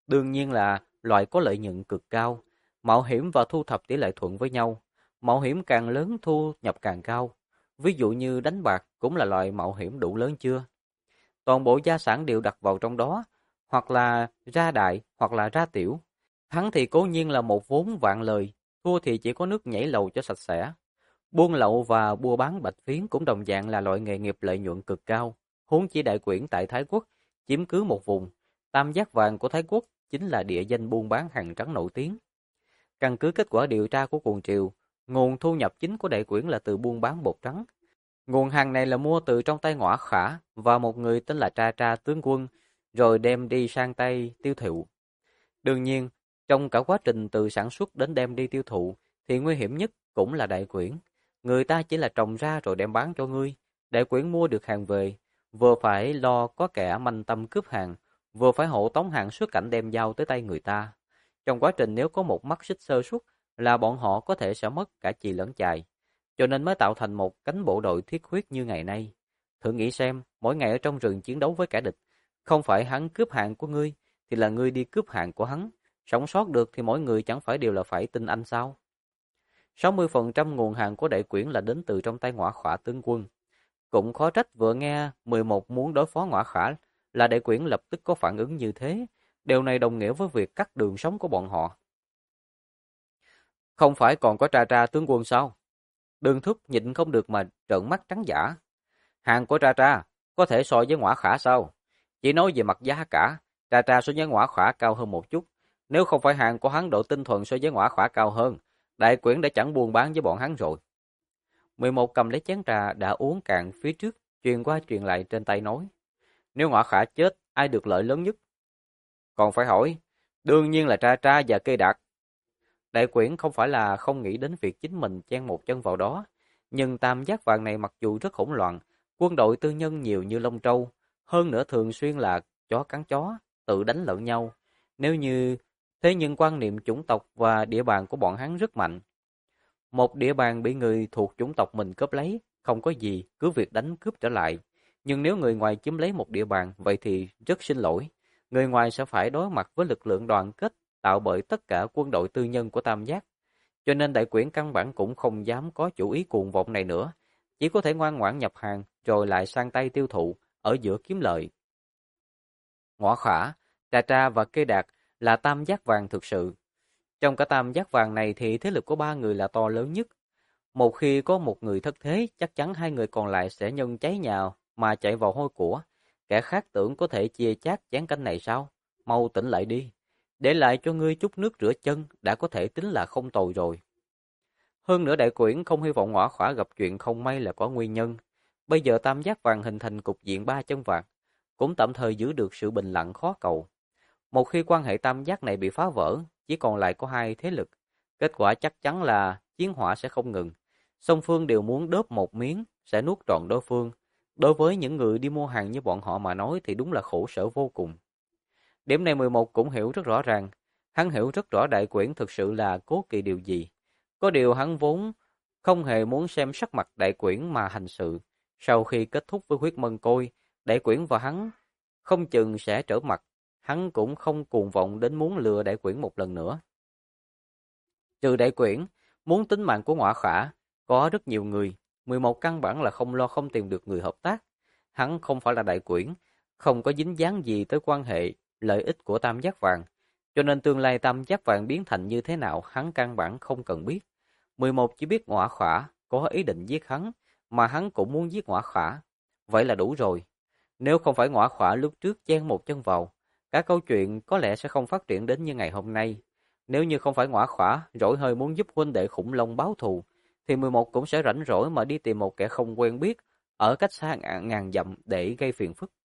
Đương nhiên là loại có lợi nhuận cực cao, mạo hiểm và thu thập tỷ lệ thuận với nhau. Mạo hiểm càng lớn thu nhập càng cao. Ví dụ như đánh bạc cũng là loại mạo hiểm đủ lớn chưa? Toàn bộ gia sản đều đặt vào trong đó, hoặc là ra đại, hoặc là ra tiểu. Thắng thì cố nhiên là một vốn vạn lời, thua thì chỉ có nước nhảy lầu cho sạch sẽ. Buôn lậu và buôn bán bạch phiến cũng đồng dạng là loại nghề nghiệp lợi nhuận cực cao. Huống chỉ Đại Quyển tại Thái Quốc chiếm cứ một vùng, tam giác vàng của Thái Quốc chính là địa danh buôn bán hàng trắng nổi tiếng. Căn cứ kết quả điều tra của Cuồng Triều, nguồn thu nhập chính của Đại Quyển là từ buôn bán bột trắng. Nguồn hàng này là mua từ trong tay Ngõa Khả và một người tên là Tra Tra tướng quân, rồi đem đi sang tay tiêu thụ. Đương nhiên, trong cả quá trình từ sản xuất đến đem đi tiêu thụ, thì nguy hiểm nhất cũng là Đại Quyển. Người ta chỉ là trồng ra rồi đem bán cho ngươi. Đại Quyển mua được hàng về, vừa phải lo có kẻ manh tâm cướp hàng, vừa phải hộ tống hàng xuất cảnh đem giao tới tay người ta. Trong quá trình nếu có một mắt xích sơ suất là bọn họ có thể sẽ mất cả chì lẫn chài, cho nên mới tạo thành một cánh bộ đội thiết huyết như ngày nay. Thử nghĩ xem, mỗi ngày ở trong rừng chiến đấu với kẻ địch, không phải hắn cướp hàng của ngươi, thì là ngươi đi cướp hàng của hắn. Sống sót được thì mỗi người chẳng phải đều là phải tin anh sao? 60% nguồn hàng của Đại Quyển là đến từ trong tay Ngõa Khả tướng quân. Cũng khó trách vừa nghe 11 muốn đối phó Ngõa Khả là Đại Quyển lập tức có phản ứng như thế. Điều này đồng nghĩa với việc cắt đường sống của bọn họ. Không phải còn có Tra Tra tướng quân sao? Đường Thúc nhịn không được mà trợn mắt trắng dã. Hàng của Tra Tra có thể so với Ngõa Khả sao? Chỉ nói về mặt giá cả, Tra Tra so với Ngõa Khả cao hơn một chút. Nếu không phải hàng của hắn độ tinh thuần so với Ngõa Khả cao hơn, Đại Quyển đã chẳng buôn bán với bọn hắn rồi. 11 cầm lấy chén trà đã uống cạn phía trước, truyền qua truyền lại trên tay nói. Nếu Ngõa Khả chết, ai được lợi lớn nhất? Còn phải hỏi, đương nhiên là Tra Tra và Kê Đạt. Đại Quyển không phải là không nghĩ đến việc chính mình chen một chân vào đó, nhưng tam giác vàng này mặc dù rất hỗn loạn, quân đội tư nhân nhiều như lông trâu, hơn nữa thường xuyên là chó cắn chó, tự đánh lẫn nhau. Nếu như thế nhưng quan niệm chủng tộc và địa bàn của bọn hắn rất mạnh. Một địa bàn bị người thuộc chủng tộc mình cướp lấy, không có gì, cứ việc đánh cướp trở lại. Nhưng nếu người ngoài chiếm lấy một địa bàn, vậy thì rất xin lỗi. Người ngoài sẽ phải đối mặt với lực lượng đoàn kết tạo bởi tất cả quân đội tư nhân của Tam Giác. Cho nên Đại Quyển căn bản cũng không dám có chủ ý cuồng vọng này nữa. Chỉ có thể ngoan ngoãn nhập hàng rồi lại sang tay tiêu thụ, ở giữa kiếm lợi. Ngõa Khả, Trà Tra và Kê Đạt là tam giác vàng thực sự. Trong cả tam giác vàng này thì thế lực của ba người là to lớn nhất. Một khi có một người thất thế, chắc chắn hai người còn lại sẽ nhân cháy nhà mà chạy vào hôi của. Kẻ khác tưởng có thể chia chác chén canh này sao? Mau tỉnh lại đi. Để lại cho ngươi chút nước rửa chân đã có thể tính là không tồi rồi. Hơn nữa Đại Quyển không hy vọng Ngõa Khả gặp chuyện không may là có nguyên nhân. Bây giờ tam giác vàng hình thành cục diện ba chân vàng, cũng tạm thời giữ được sự bình lặng khó cầu. Một khi quan hệ tam giác này bị phá vỡ, chỉ còn lại có hai thế lực. Kết quả chắc chắn là chiến hỏa sẽ không ngừng. Song phương đều muốn đớp một miếng, sẽ nuốt trọn đối phương. Đối với những người đi mua hàng như bọn họ mà nói thì đúng là khổ sở vô cùng. Điểm này 11 cũng hiểu rất rõ ràng. Hắn hiểu rất rõ Đại Quyển thực sự là cố kỵ điều gì. Có điều hắn vốn không hề muốn xem sắc mặt Đại Quyển mà hành sự. Sau khi kết thúc với huyết mân côi, Đại Quyển và hắn không chừng sẽ trở mặt. Hắn cũng không cuồng vọng đến muốn lừa Đại Quyển một lần nữa. Trừ Đại Quyển, muốn tính mạng của Ngõa Khả, có rất nhiều người. 11 căn bản là không lo không tìm được người hợp tác. Hắn không phải là Đại Quyển, không có dính dáng gì tới quan hệ, lợi ích của tam giác vàng. Cho nên tương lai tam giác vàng biến thành như thế nào hắn căn bản không cần biết. 11 chỉ biết Ngõa Khả có ý định giết hắn, mà hắn cũng muốn giết Ngõa Khả. Vậy là đủ rồi. Nếu không phải Ngõa Khả lúc trước chen một chân vào, cả câu chuyện có lẽ sẽ không phát triển đến như ngày hôm nay. Nếu như không phải Ngõa Khả rỗi hơi muốn giúp huynh đệ khủng long báo thù, thì 11 cũng sẽ rảnh rỗi mà đi tìm một kẻ không quen biết ở cách xa ngàn dặm để gây phiền phức.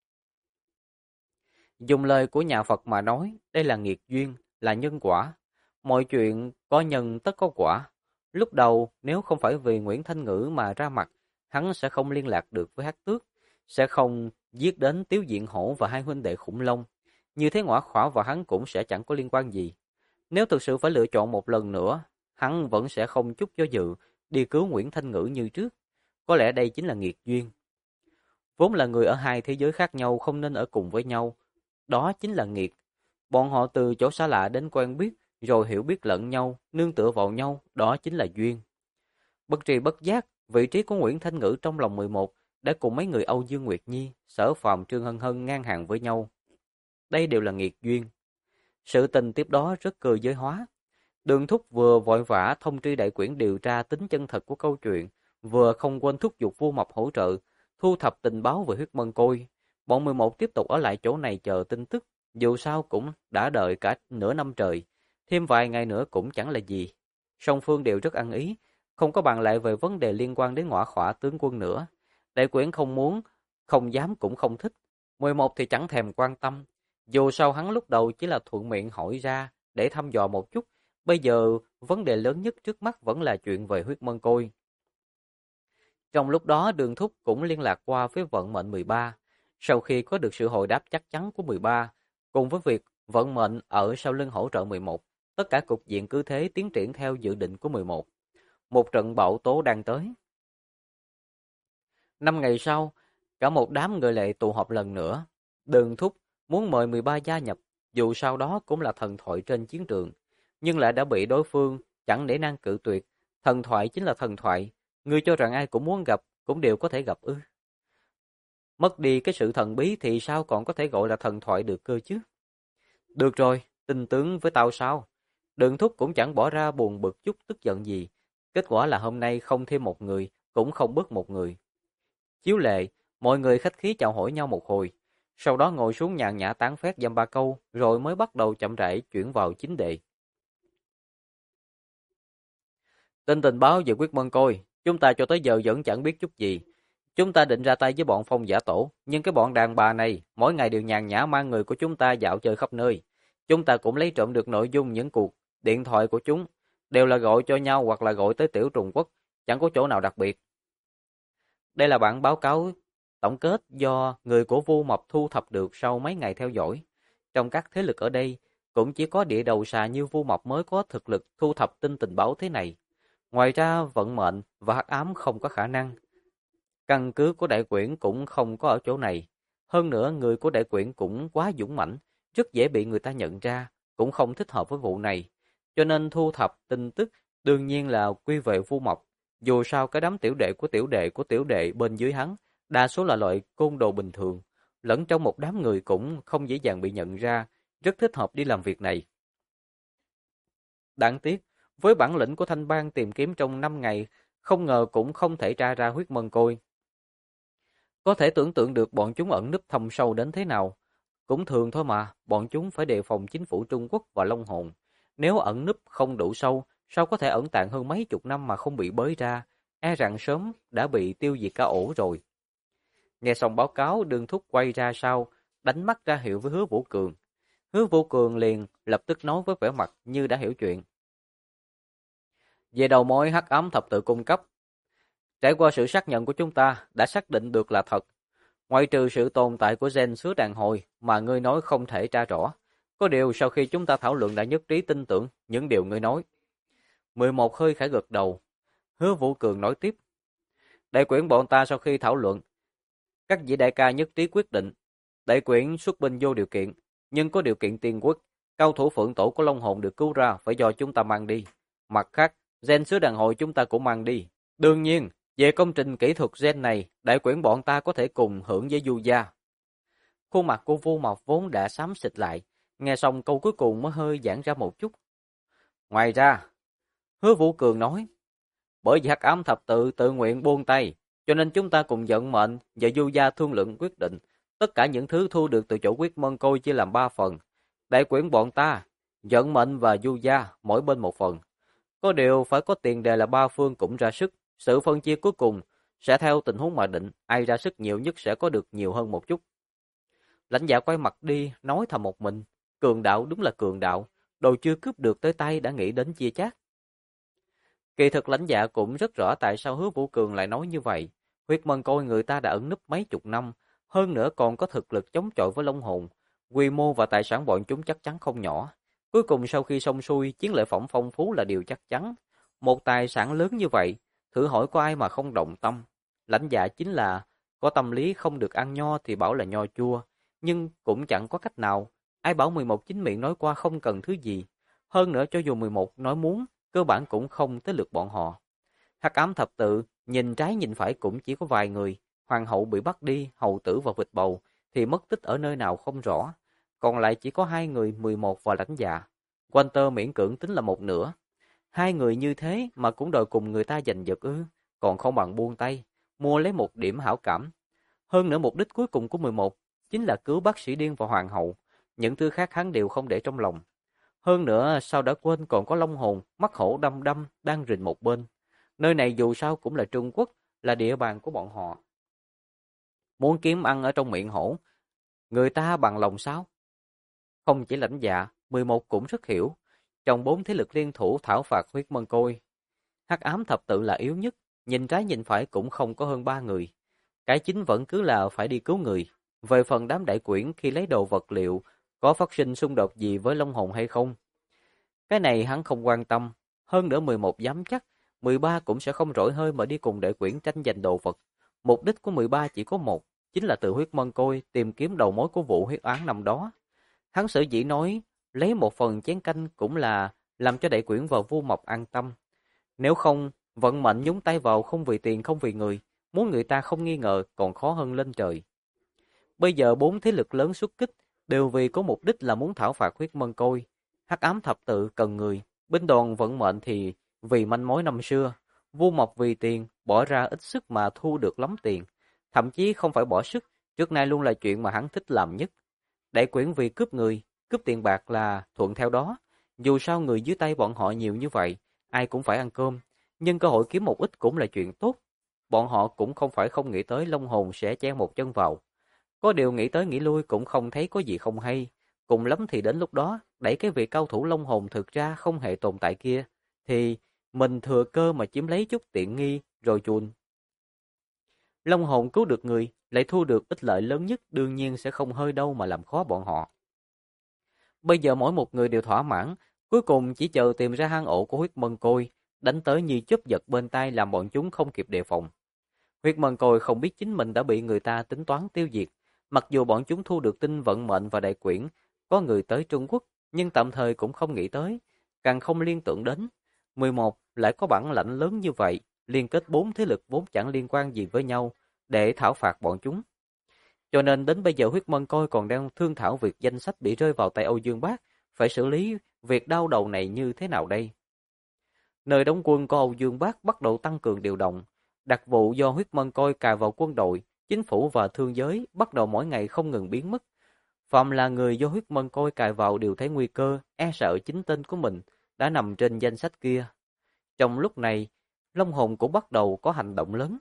Dùng lời của nhà Phật mà nói, đây là nghiệt duyên, là nhân quả. Mọi chuyện có nhân tất có quả. Lúc đầu, nếu không phải vì Nguyễn Thanh Ngữ mà ra mặt, hắn sẽ không liên lạc được với Hắc Tước, sẽ không giết đến Tiếu Diện Hổ và hai huynh đệ khủng long. Như thế Ngõa Khả và hắn cũng sẽ chẳng có liên quan gì. Nếu thực sự phải lựa chọn một lần nữa, hắn vẫn sẽ không chút do dự đi cứu Nguyễn Thanh Ngữ như trước. Có lẽ đây chính là nghiệt duyên. Vốn là người ở hai thế giới khác nhau không nên ở cùng với nhau. Đó chính là nghiệt. Bọn họ từ chỗ xa lạ đến quen biết, rồi hiểu biết lẫn nhau, nương tựa vào nhau, đó chính là duyên. Bất tri bất giác, vị trí của Nguyễn Thanh Ngữ trong lòng 11 đã cùng mấy người Âu Dương Nguyệt Nhi, Sở Phàm, Trương Hân Hân ngang hàng với nhau. Đây đều là nghiệt duyên. Sự tình tiếp đó rất cơ giới hóa. Đường Thúc vừa vội vã thông tri đại quyển điều tra tính chân thật của câu chuyện, vừa không quên thúc giục Vu Mộc hỗ trợ, thu thập tình báo về huyết mân côi. Bọn 11 tiếp tục ở lại chỗ này chờ tin tức, dù sao cũng đã đợi cả nửa năm trời, thêm vài ngày nữa cũng chẳng là gì. Song phương đều rất ăn ý, không có bàn lại về vấn đề liên quan đến ngõa khỏa tướng quân nữa. Đại quyển không muốn, không dám cũng không thích. 11 thì chẳng thèm quan tâm, dù sao hắn lúc đầu chỉ là thuận miệng hỏi ra để thăm dò một chút. Bây giờ, vấn đề lớn nhất trước mắt vẫn là chuyện về huyết mân côi. Trong lúc đó, Đường Thúc cũng liên lạc qua với vận mệnh 13. Sau khi có được sự hồi đáp chắc chắn của 13, cùng với việc vận mệnh ở sau lưng hỗ trợ 11, tất cả cục diện cứ thế tiến triển theo dự định của 11. Một trận bão tố đang tới. 5 ngày sau, cả một đám người lệ tụ họp lần nữa. Đường Thúc muốn mời 13 gia nhập, dù sau đó cũng là thần thoại trên chiến trường, nhưng lại đã bị đối phương chẳng nể nang cự tuyệt. Thần thoại chính là thần thoại, ngươi cho rằng ai cũng muốn gặp, cũng đều có thể gặp ư? Mất đi cái sự thần bí thì sao còn có thể gọi là thần thoại được cơ chứ? Được rồi, tin tướng với tao sao? Đường Thúc cũng chẳng bỏ ra buồn bực chút tức giận gì. Kết quả là hôm nay không thêm một người, cũng không bớt một người. Chiếu lệ, mọi người khách khí chào hỏi nhau một hồi, sau đó ngồi xuống nhàn nhã tán phét dăm ba câu, rồi mới bắt đầu chậm rãi chuyển vào chính đề. Tin tình báo về quyết mân côi, chúng ta cho tới giờ vẫn chẳng biết chút gì. Chúng ta định ra tay với bọn Phong Giả Tổ, nhưng cái bọn đàn bà này mỗi ngày đều nhàn nhã mang người của chúng ta dạo chơi khắp nơi. Chúng ta cũng lấy trộm được nội dung những cuộc điện thoại của chúng, đều là gọi cho nhau hoặc là gọi tới Tiểu Trùng Quốc, chẳng có chỗ nào đặc biệt. Đây là bản báo cáo tổng kết do người của Vu Mộc thu thập được sau mấy ngày theo dõi. Trong các thế lực ở đây, cũng chỉ có địa đầu xà như Vu Mộc mới có thực lực thu thập tin tình báo thế này. Ngoài ra, vận mệnh và hắc ám không có khả năng. Căn cứ của đại quyển cũng không có ở chỗ này. Hơn nữa, người của đại quyển cũng quá dũng mãnh, rất dễ bị người ta nhận ra, cũng không thích hợp với vụ này. Cho nên thu thập tin tức đương nhiên là quy về Vu Mộc. Dù sao cái đám tiểu đệ của tiểu đệ bên dưới hắn, đa số là loại côn đồ bình thường, lẫn trong một đám người cũng không dễ dàng bị nhận ra, rất thích hợp đi làm việc này. Đáng tiếc, với bản lĩnh của Thanh Bang tìm kiếm trong 5 ngày, không ngờ cũng không thể tra ra huyết mân côi. Có thể tưởng tượng được bọn chúng ẩn núp thâm sâu đến thế nào. Cũng thường thôi mà, bọn chúng phải đề phòng chính phủ Trung Quốc và Long Hồn. Nếu ẩn núp không đủ sâu, sao có thể ẩn tàng hơn mấy chục năm mà không bị bới ra, e rằng sớm đã bị tiêu diệt cả ổ rồi. Nghe xong báo cáo, Đường Thúc quay ra sau, đánh mắt ra hiệu với Hứa Vũ Cường. Hứa Vũ Cường liền lập tức nói với vẻ mặt như đã hiểu chuyện. Về đầu mối hắc ám thập tự cung cấp, trải qua sự xác nhận của chúng ta đã xác định được là thật. Ngoại trừ sự tồn tại của gen sứ đàn hồi mà ngươi nói không thể tra rõ. Có điều sau khi chúng ta thảo luận đã nhất trí tin tưởng những điều ngươi nói. 11 hơi khẽ gật đầu. Hứa Vũ Cường nói tiếp. Đại quyển bọn ta sau khi thảo luận, các vị đại ca nhất trí quyết định. Đại quyển xuất binh vô điều kiện, nhưng có điều kiện tiên quyết. Cao thủ phượng tổ của Long Hồn được cứu ra phải do chúng ta mang đi. Mặt khác, gen sứ đàn hồi chúng ta cũng mang đi. Đương nhiên, về công trình kỹ thuật gen này, đại quyển bọn ta có thể cùng hưởng với Du Gia. Khuôn mặt của Vu Mộc vốn đã xám xịt lại, nghe xong câu cuối cùng mới hơi giãn ra một chút. Ngoài ra, Hứa Vũ Cường nói, bởi vì hắc ám thập tự tự nguyện buông tay, cho nên chúng ta cùng vận mệnh và Du Gia thương lượng quyết định, tất cả những thứ thu được từ chỗ quyết mân côi chia làm 3 phần. Đại quyển bọn ta, vận mệnh và Du Gia mỗi bên một phần. Có điều phải có tiền đề là ba phương cũng ra sức. Sự phân chia cuối cùng sẽ theo tình huống mà định, ai ra sức nhiều nhất sẽ có được nhiều hơn một chút. Lãnh Dạ quay mặt đi, nói thầm một mình, cường đạo đúng là cường đạo, đồ chưa cướp được tới tay đã nghĩ đến chia chác. Kỳ thực Lãnh Dạ cũng rất rõ tại sao Hứa Vũ Cường lại nói như vậy. Huyết mân côi người ta đã ẩn núp mấy chục năm, hơn nữa còn có thực lực chống chọi với Long Hồn, quy mô và tài sản bọn chúng chắc chắn không nhỏ. Cuối cùng sau khi xong xuôi, chiến lợi phẩm phong phú là điều chắc chắn. Một tài sản lớn như vậy, thử hỏi có ai mà không động tâm. Lãnh Dạ chính là có tâm lý không được ăn nho thì bảo là nho chua, nhưng cũng chẳng có cách nào, Ai bảo 11 chính miệng nói qua không cần thứ gì. Hơn nữa cho dù 11 nói muốn, cơ bản cũng không tới lượt bọn họ. Hắc ám thập tự, nhìn trái nhìn phải cũng chỉ có vài người. Hoàng hậu bị bắt đi, hầu tử và vịt bầu thì mất tích ở nơi nào không rõ. Còn lại chỉ có 2 người, 11 và lãnh dạ. Walter miễn cưỡng tính là một nửa. 2 người như thế mà cũng đòi cùng người ta giành giật ư, còn không bằng buông tay, mua lấy một điểm hảo cảm. Hơn nữa mục đích cuối cùng của 11 chính là cứu bác sĩ điên và hoàng hậu. Những thứ khác hắn đều không để trong lòng. Hơn nữa sao đã quên còn có long hồn, mắt hổ đăm đăm đang rình một bên. Nơi này dù sao cũng là Trung Quốc, là địa bàn của bọn họ. Muốn kiếm ăn ở trong miệng hổ, người ta bằng lòng sao? Không chỉ lãnh dạ, 11 cũng rất hiểu. Trong 4 thế lực liên thủ thảo phạt huyết mân côi, hắc ám thập tự là yếu nhất, nhìn trái nhìn phải cũng không có hơn 3 người. Cái chính vẫn cứ là phải đi cứu người. Về phần đám đại quyển khi lấy đồ vật liệu, có phát sinh xung đột gì với Long Hồn hay không? Cái này hắn không quan tâm. Hơn nữa 11 dám chắc, 13 cũng sẽ không rỗi hơi mà đi cùng đại quyển tranh giành đồ vật. Mục đích của 13 chỉ có một, chính là từ huyết mân côi tìm kiếm đầu mối của vụ huyết án năm đó. Hắn sở dĩ nói, lấy một phần chén canh cũng là làm cho đại quyển và Vu Mộc an tâm. Nếu không, vận mệnh nhúng tay vào không vì tiền không vì người, muốn người ta không nghi ngờ còn khó hơn lên trời. Bây giờ 4 thế lực lớn xuất kích đều vì có mục đích là muốn thảo phạt huyết mân côi. Hắc ám thập tự cần người, binh đoàn vận mệnh thì vì manh mối năm xưa, Vu Mộc vì tiền bỏ ra ít sức mà thu được lắm tiền, thậm chí không phải bỏ sức, trước nay luôn là chuyện mà hắn thích làm nhất. Đại quyển vì cướp người, cướp tiền bạc là thuận theo đó, dù sao người dưới tay bọn họ nhiều như vậy, ai cũng phải ăn cơm, nhưng cơ hội kiếm một ít cũng là chuyện tốt. Bọn họ cũng không phải không nghĩ tới Long Hồn sẽ chen một chân vào. Có điều nghĩ tới nghĩ lui cũng không thấy có gì không hay. Cùng lắm thì đến lúc đó, đẩy cái việc cao thủ Long Hồn thực ra không hề tồn tại kia, thì mình thừa cơ mà chiếm lấy chút tiện nghi rồi chuồn. Long Hồn cứu được người, lại thu được ích lợi lớn nhất đương nhiên sẽ không hơi đâu mà làm khó bọn họ. Bây giờ mỗi một người đều thỏa mãn, cuối cùng chỉ chờ tìm ra hang ổ của huyết mân côi, đánh tới như chớp giật bên tai làm bọn chúng không kịp đề phòng. Huyết mân côi không biết chính mình đã bị người ta tính toán tiêu diệt, mặc dù bọn chúng thu được tin vận mệnh và đại quyển, có người tới Trung Quốc, nhưng tạm thời cũng không nghĩ tới, càng không liên tưởng đến. 11 lại có bản lãnh lớn như vậy, liên kết 4 thế lực vốn chẳng liên quan gì với nhau, để thảo phạt bọn chúng. Cho nên đến bây giờ huyết mân côi còn đang thương thảo việc danh sách bị rơi vào tay Âu Dương Bác, phải xử lý việc đau đầu này như thế nào đây? Nơi đóng quân của Âu Dương Bác bắt đầu tăng cường điều động, đặc vụ do huyết mân côi cài vào quân đội, chính phủ và thương giới bắt đầu mỗi ngày không ngừng biến mất. Phạm là người do huyết mân côi cài vào đều thấy nguy cơ, e sợ chính tên của mình đã nằm trên danh sách kia. Trong lúc này, Long Hồn cũng bắt đầu có hành động lớn.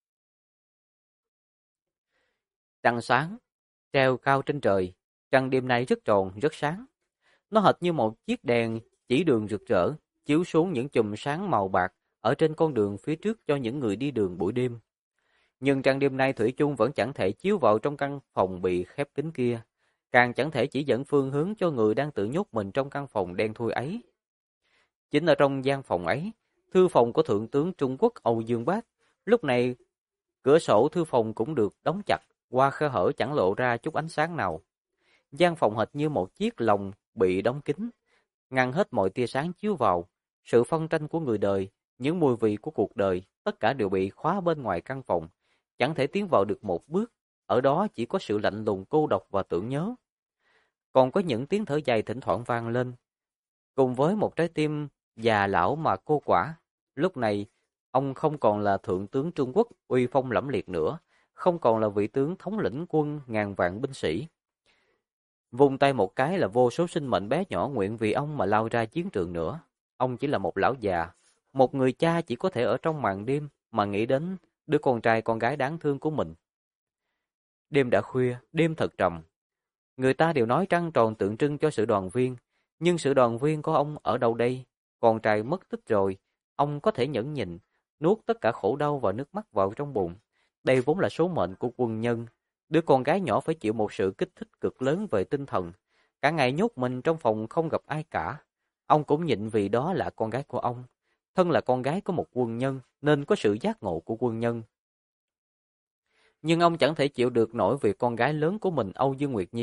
Trăng sáng, treo cao trên trời, trăng đêm nay rất tròn, rất sáng. Nó hệt như một chiếc đèn chỉ đường rực rỡ, chiếu xuống những chùm sáng màu bạc ở trên con đường phía trước cho những người đi đường buổi đêm. Nhưng trăng đêm nay thủy chung vẫn chẳng thể chiếu vào trong căn phòng bị khép kín kia, càng chẳng thể chỉ dẫn phương hướng cho người đang tự nhốt mình trong căn phòng đen thui ấy. Chính ở trong gian phòng ấy, thư phòng của Thượng tướng Trung Quốc Âu Dương Bác, lúc này cửa sổ thư phòng cũng được đóng chặt, qua khe hở chẳng lộ ra chút ánh sáng nào. Gian phòng hệt như một chiếc lồng bị đóng kín, ngăn hết mọi tia sáng chiếu vào. Sự phân tranh của người đời, những mùi vị của cuộc đời, tất cả đều bị khóa bên ngoài căn phòng, chẳng thể tiến vào được một bước. Ở đó chỉ có sự lạnh lùng cô độc và tưởng nhớ. Còn có những tiếng thở dài thỉnh thoảng vang lên, cùng với một trái tim già lão mà cô quả. Lúc này, ông không còn là thượng tướng Trung Quốc uy phong lẫm liệt nữa, không còn là vị tướng thống lĩnh quân ngàn vạn binh sĩ. Vung tay một cái là vô số sinh mệnh bé nhỏ nguyện vì ông mà lao ra chiến trường nữa. Ông chỉ là một lão già, một người cha chỉ có thể ở trong màn đêm mà nghĩ đến đứa con trai con gái đáng thương của mình. Đêm đã khuya, đêm thật trầm. Người ta đều nói trăng tròn tượng trưng cho sự đoàn viên, nhưng sự đoàn viên của ông ở đâu đây? Con trai mất tích rồi, ông có thể nhẫn nhịn, nuốt tất cả khổ đau và nước mắt vào trong bụng. Đây vốn là số mệnh của quân nhân. Đứa con gái nhỏ phải chịu một sự kích thích cực lớn về tinh thần. Cả ngày nhốt mình trong phòng không gặp ai cả. Ông cũng nhịn vì đó là con gái của ông. Thân là con gái của một quân nhân nên có sự giác ngộ của quân nhân. Nhưng ông chẳng thể chịu được nổi việc con gái lớn của mình Âu Dương Nguyệt Nhi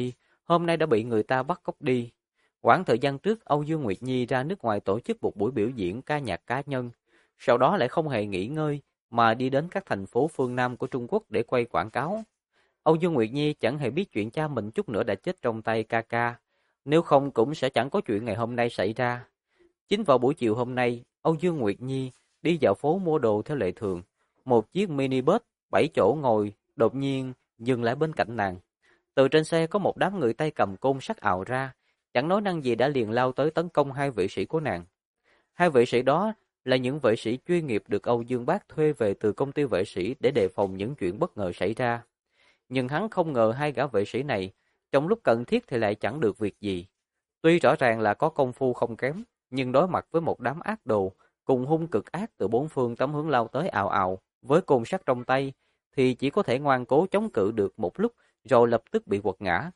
hôm nay đã bị người ta bắt cóc đi. Khoảng thời gian trước, Âu Dương Nguyệt Nhi ra nước ngoài tổ chức một buổi biểu diễn ca nhạc cá nhân, sau đó lại không hề nghỉ ngơi mà đi đến các thành phố phương Nam của Trung Quốc để quay quảng cáo. Âu Dương Nguyệt Nhi chẳng hề biết chuyện cha mình chút nữa đã chết trong tay Kaka, nếu không cũng sẽ chẳng có chuyện ngày hôm nay xảy ra. Chính vào buổi chiều hôm nay, Âu Dương Nguyệt Nhi đi dạo phố mua đồ theo lệ thường. Một chiếc mini bus 7 chỗ ngồi đột nhiên dừng lại bên cạnh nàng. Từ trên xe có một đám người tay cầm côn sắt ào ra, chẳng nói năng gì đã liền lao tới tấn công hai vệ sĩ của nàng. Hai vệ sĩ đó là những vệ sĩ chuyên nghiệp được Âu Dương Bác thuê về từ công ty vệ sĩ để đề phòng những chuyện bất ngờ xảy ra. Nhưng hắn không ngờ hai gã vệ sĩ này, trong lúc cần thiết thì lại chẳng được việc gì. Tuy rõ ràng là có công phu không kém, nhưng đối mặt với một đám ác đồ, cùng hung cực ác từ bốn phương tám hướng lao tới ào ào, với côn sắt trong tay, thì chỉ có thể ngoan cố chống cự được một lúc, rồi lập tức bị quật ngã.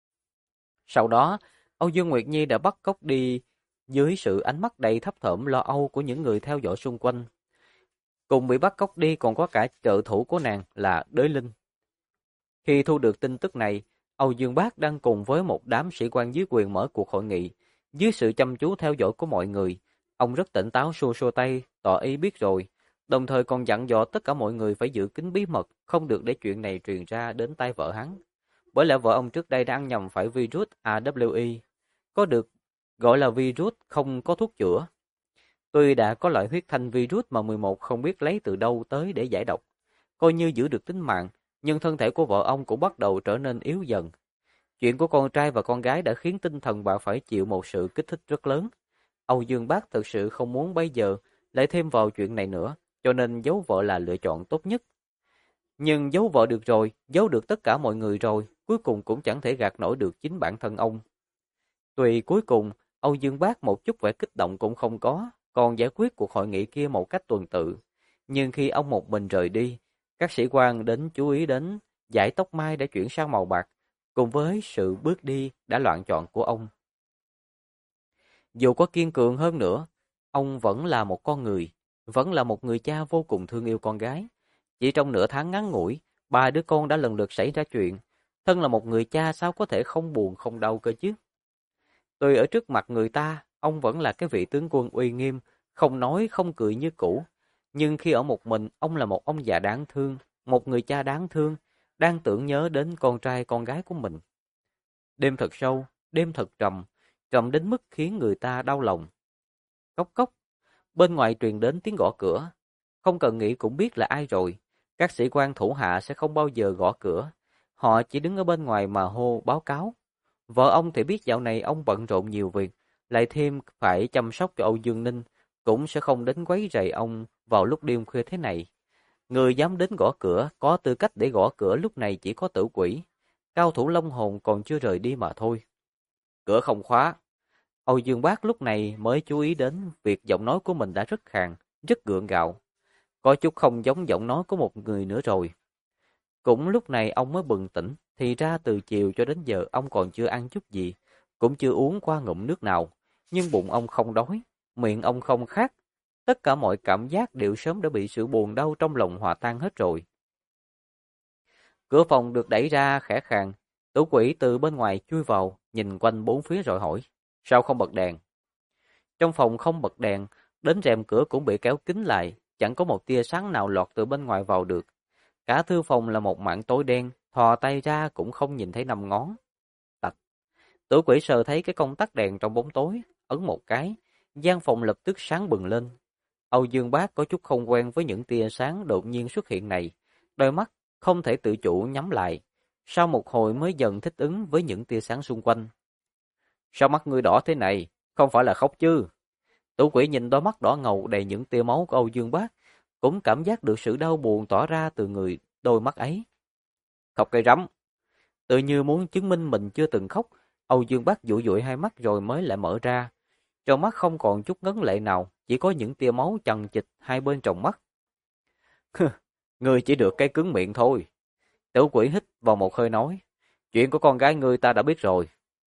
Sau đó, Âu Dương Nguyệt Nhi đã bắt cóc đi dưới sự ánh mắt đầy thấp thỏm lo âu của những người theo dõi xung quanh. Cùng bị bắt cóc đi còn có cả trợ thủ của nàng là Đới Linh. Khi thu được tin tức này, Âu Dương Bác đang cùng với một đám sĩ quan dưới quyền mở cuộc hội nghị. Dưới sự chăm chú theo dõi của mọi người, ông rất tỉnh táo xua xua tay, tỏ ý biết rồi, đồng thời còn dặn dò tất cả mọi người phải giữ kín bí mật, không được để chuyện này truyền ra đến tai vợ hắn. Bởi lẽ vợ ông trước đây đã ăn nhầm phải virus AWI, có được gọi là virus không có thuốc chữa. Tuy đã có loại huyết thanh virus mà 11 không biết lấy từ đâu tới để giải độc, coi như giữ được tính mạng, nhưng thân thể của vợ ông cũng bắt đầu trở nên yếu dần. Chuyện của con trai và con gái đã khiến tinh thần bà phải chịu một sự kích thích rất lớn. Âu Dương Bác thực sự không muốn bây giờ lại thêm vào chuyện này nữa, cho nên giấu vợ là lựa chọn tốt nhất. Nhưng giấu vợ được rồi, giấu được tất cả mọi người rồi, cuối cùng cũng chẳng thể gạt nổi được chính bản thân ông. Tuy cuối cùng, Âu Dương Bác một chút vẻ kích động cũng không có, còn giải quyết cuộc hội nghị kia một cách tuần tự. Nhưng khi ông một mình rời đi, các sĩ quan đến chú ý đến dải tóc mai đã chuyển sang màu bạc, cùng với sự bước đi đã loạn trọn của ông. Dù có kiên cường hơn nữa, ông vẫn là một con người, vẫn là một người cha vô cùng thương yêu con gái. Chỉ trong nửa tháng ngắn ngủi, ba đứa con đã lần lượt xảy ra chuyện. Thân là một người cha sao có thể không buồn không đau cơ chứ? Tuy ở trước mặt người ta, ông vẫn là cái vị tướng quân uy nghiêm, không nói không cười như cũ. Nhưng khi ở một mình, ông là một ông già đáng thương, một người cha đáng thương, đang tưởng nhớ đến con trai con gái của mình. Đêm thật sâu, đêm thật trầm, trầm đến mức khiến người ta đau lòng. Cốc cốc, bên ngoài truyền đến tiếng gõ cửa. Không cần nghĩ cũng biết là ai rồi. Các sĩ quan thủ hạ sẽ không bao giờ gõ cửa. Họ chỉ đứng ở bên ngoài mà hô báo cáo. Vợ ông thì biết dạo này ông bận rộn nhiều việc, lại thêm phải chăm sóc cho Âu Dương Ninh, cũng sẽ không đến quấy rầy ông vào lúc đêm khuya thế này. Người dám đến gõ cửa, có tư cách để gõ cửa lúc này chỉ có Tử Quỷ. Cao thủ Long Hồn còn chưa rời đi mà thôi. Cửa không khóa. Âu Dương Bác lúc này mới chú ý đến việc giọng nói của mình đã rất khàn, rất gượng gạo. Có chút không giống giọng nói của một người nữa rồi. Cũng lúc này ông mới bừng tỉnh, thì ra từ chiều cho đến giờ ông còn chưa ăn chút gì, cũng chưa uống qua ngụm nước nào. Nhưng bụng ông không đói, miệng ông không khát. Tất cả mọi cảm giác đều sớm đã bị sự buồn đau trong lòng hòa tan hết rồi. Cửa phòng được đẩy ra khẽ khàng, Tử Quỷ từ bên ngoài chui vào, nhìn quanh bốn phía rồi hỏi, sao không bật đèn? Trong phòng không bật đèn, đến rèm cửa cũng bị kéo kín lại, chẳng có một tia sáng nào lọt từ bên ngoài vào được. Cả thư phòng là một mảng tối đen, thò tay ra cũng không nhìn thấy năm ngón. Tạch. Tử Quỷ sờ thấy cái công tắc đèn trong bóng tối, ấn một cái, gian phòng lập tức sáng bừng lên. Âu Dương Bác có chút không quen với những tia sáng đột nhiên xuất hiện này, đôi mắt không thể tự chủ nhắm lại. Sau một hồi mới dần thích ứng với những tia sáng xung quanh. Sao mắt ngươi đỏ thế này? Không phải là khóc chứ? Tử Quỷ nhìn đôi mắt đỏ ngầu đầy những tia máu của Âu Dương Bác, cũng cảm giác được sự đau buồn tỏ ra từ người đôi mắt ấy. Khóc cái rắm. Tự như muốn chứng minh mình chưa từng khóc, Âu Dương Bác dụi dụi hai mắt rồi mới lại mở ra. Trong mắt không còn chút ngấn lệ nào, chỉ có những tia máu chằng chịt hai bên tròng mắt. Ngươi chỉ được cái cứng miệng thôi. Tử Quỷ hít vào một hơi nói, chuyện của con gái ngươi ta đã biết rồi.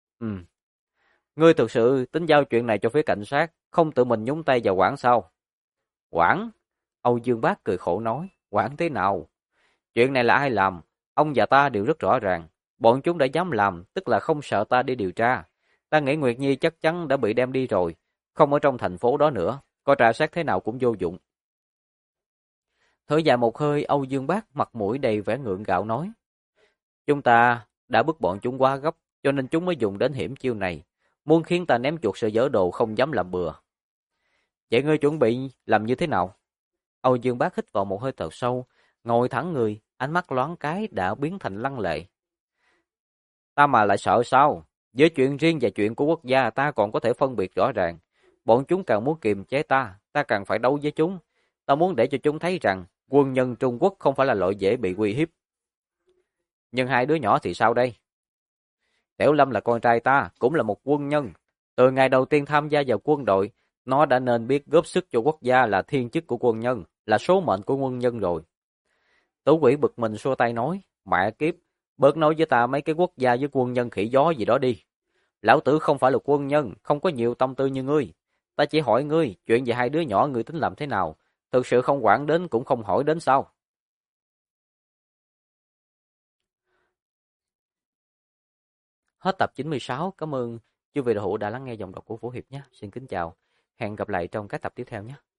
Ngươi thực sự tính giao chuyện này cho phía cảnh sát, không tự mình nhúng tay vào quản sao? Quản? Âu Dương Bác cười khổ nói, quản thế nào? Chuyện này là ai làm? Ông và ta đều rất rõ ràng. Bọn chúng đã dám làm, tức là không sợ ta đi điều tra. Ta nghĩ Nguyệt Nhi chắc chắn đã bị đem đi rồi, không ở trong thành phố đó nữa, có tra xét thế nào cũng vô dụng. Thở dài một hơi, Âu Dương Bác mặt mũi đầy vẻ ngượng gạo nói. Chúng ta đã bức bọn chúng quá gấp, cho nên chúng mới dùng đến hiểm chiêu này, muốn khiến ta ném chuột sợ dở đồ không dám làm bừa. Vậy ngươi chuẩn bị làm như thế nào? Âu Dương Bác hít vào một hơi thật sâu, ngồi thẳng người, ánh mắt loáng cái đã biến thành lăng lệ. Ta mà lại sợ sao? Với chuyện riêng và chuyện của quốc gia ta còn có thể phân biệt rõ ràng. Bọn chúng càng muốn kiềm chế ta càng phải đấu với chúng. Ta muốn để cho chúng thấy rằng quân nhân Trung Quốc không phải là loại dễ bị uy hiếp. Nhưng hai đứa nhỏ thì sao đây? Tiểu Lâm là con trai ta, cũng là một quân nhân. Từ ngày đầu tiên tham gia vào quân đội, nó đã nên biết góp sức cho quốc gia là thiên chức của quân nhân, là số mệnh của quân nhân rồi. Tứ Quỷ bực mình xua tay nói, mẹ kiếp, bớt nói với ta mấy cái quốc gia với quân nhân khỉ gió gì đó đi. Lão tử không phải là quân nhân, không có nhiều tâm tư như ngươi. Ta chỉ hỏi ngươi, chuyện về hai đứa nhỏ ngươi tính làm thế nào? Thực sự không quản đến cũng không hỏi đến sao? Hết tập 96, cảm ơn chư vị đạo hữu đã lắng nghe giọng đọc của Vũ Hiệp nhé. Xin kính chào, hẹn gặp lại trong các tập tiếp theo nhé.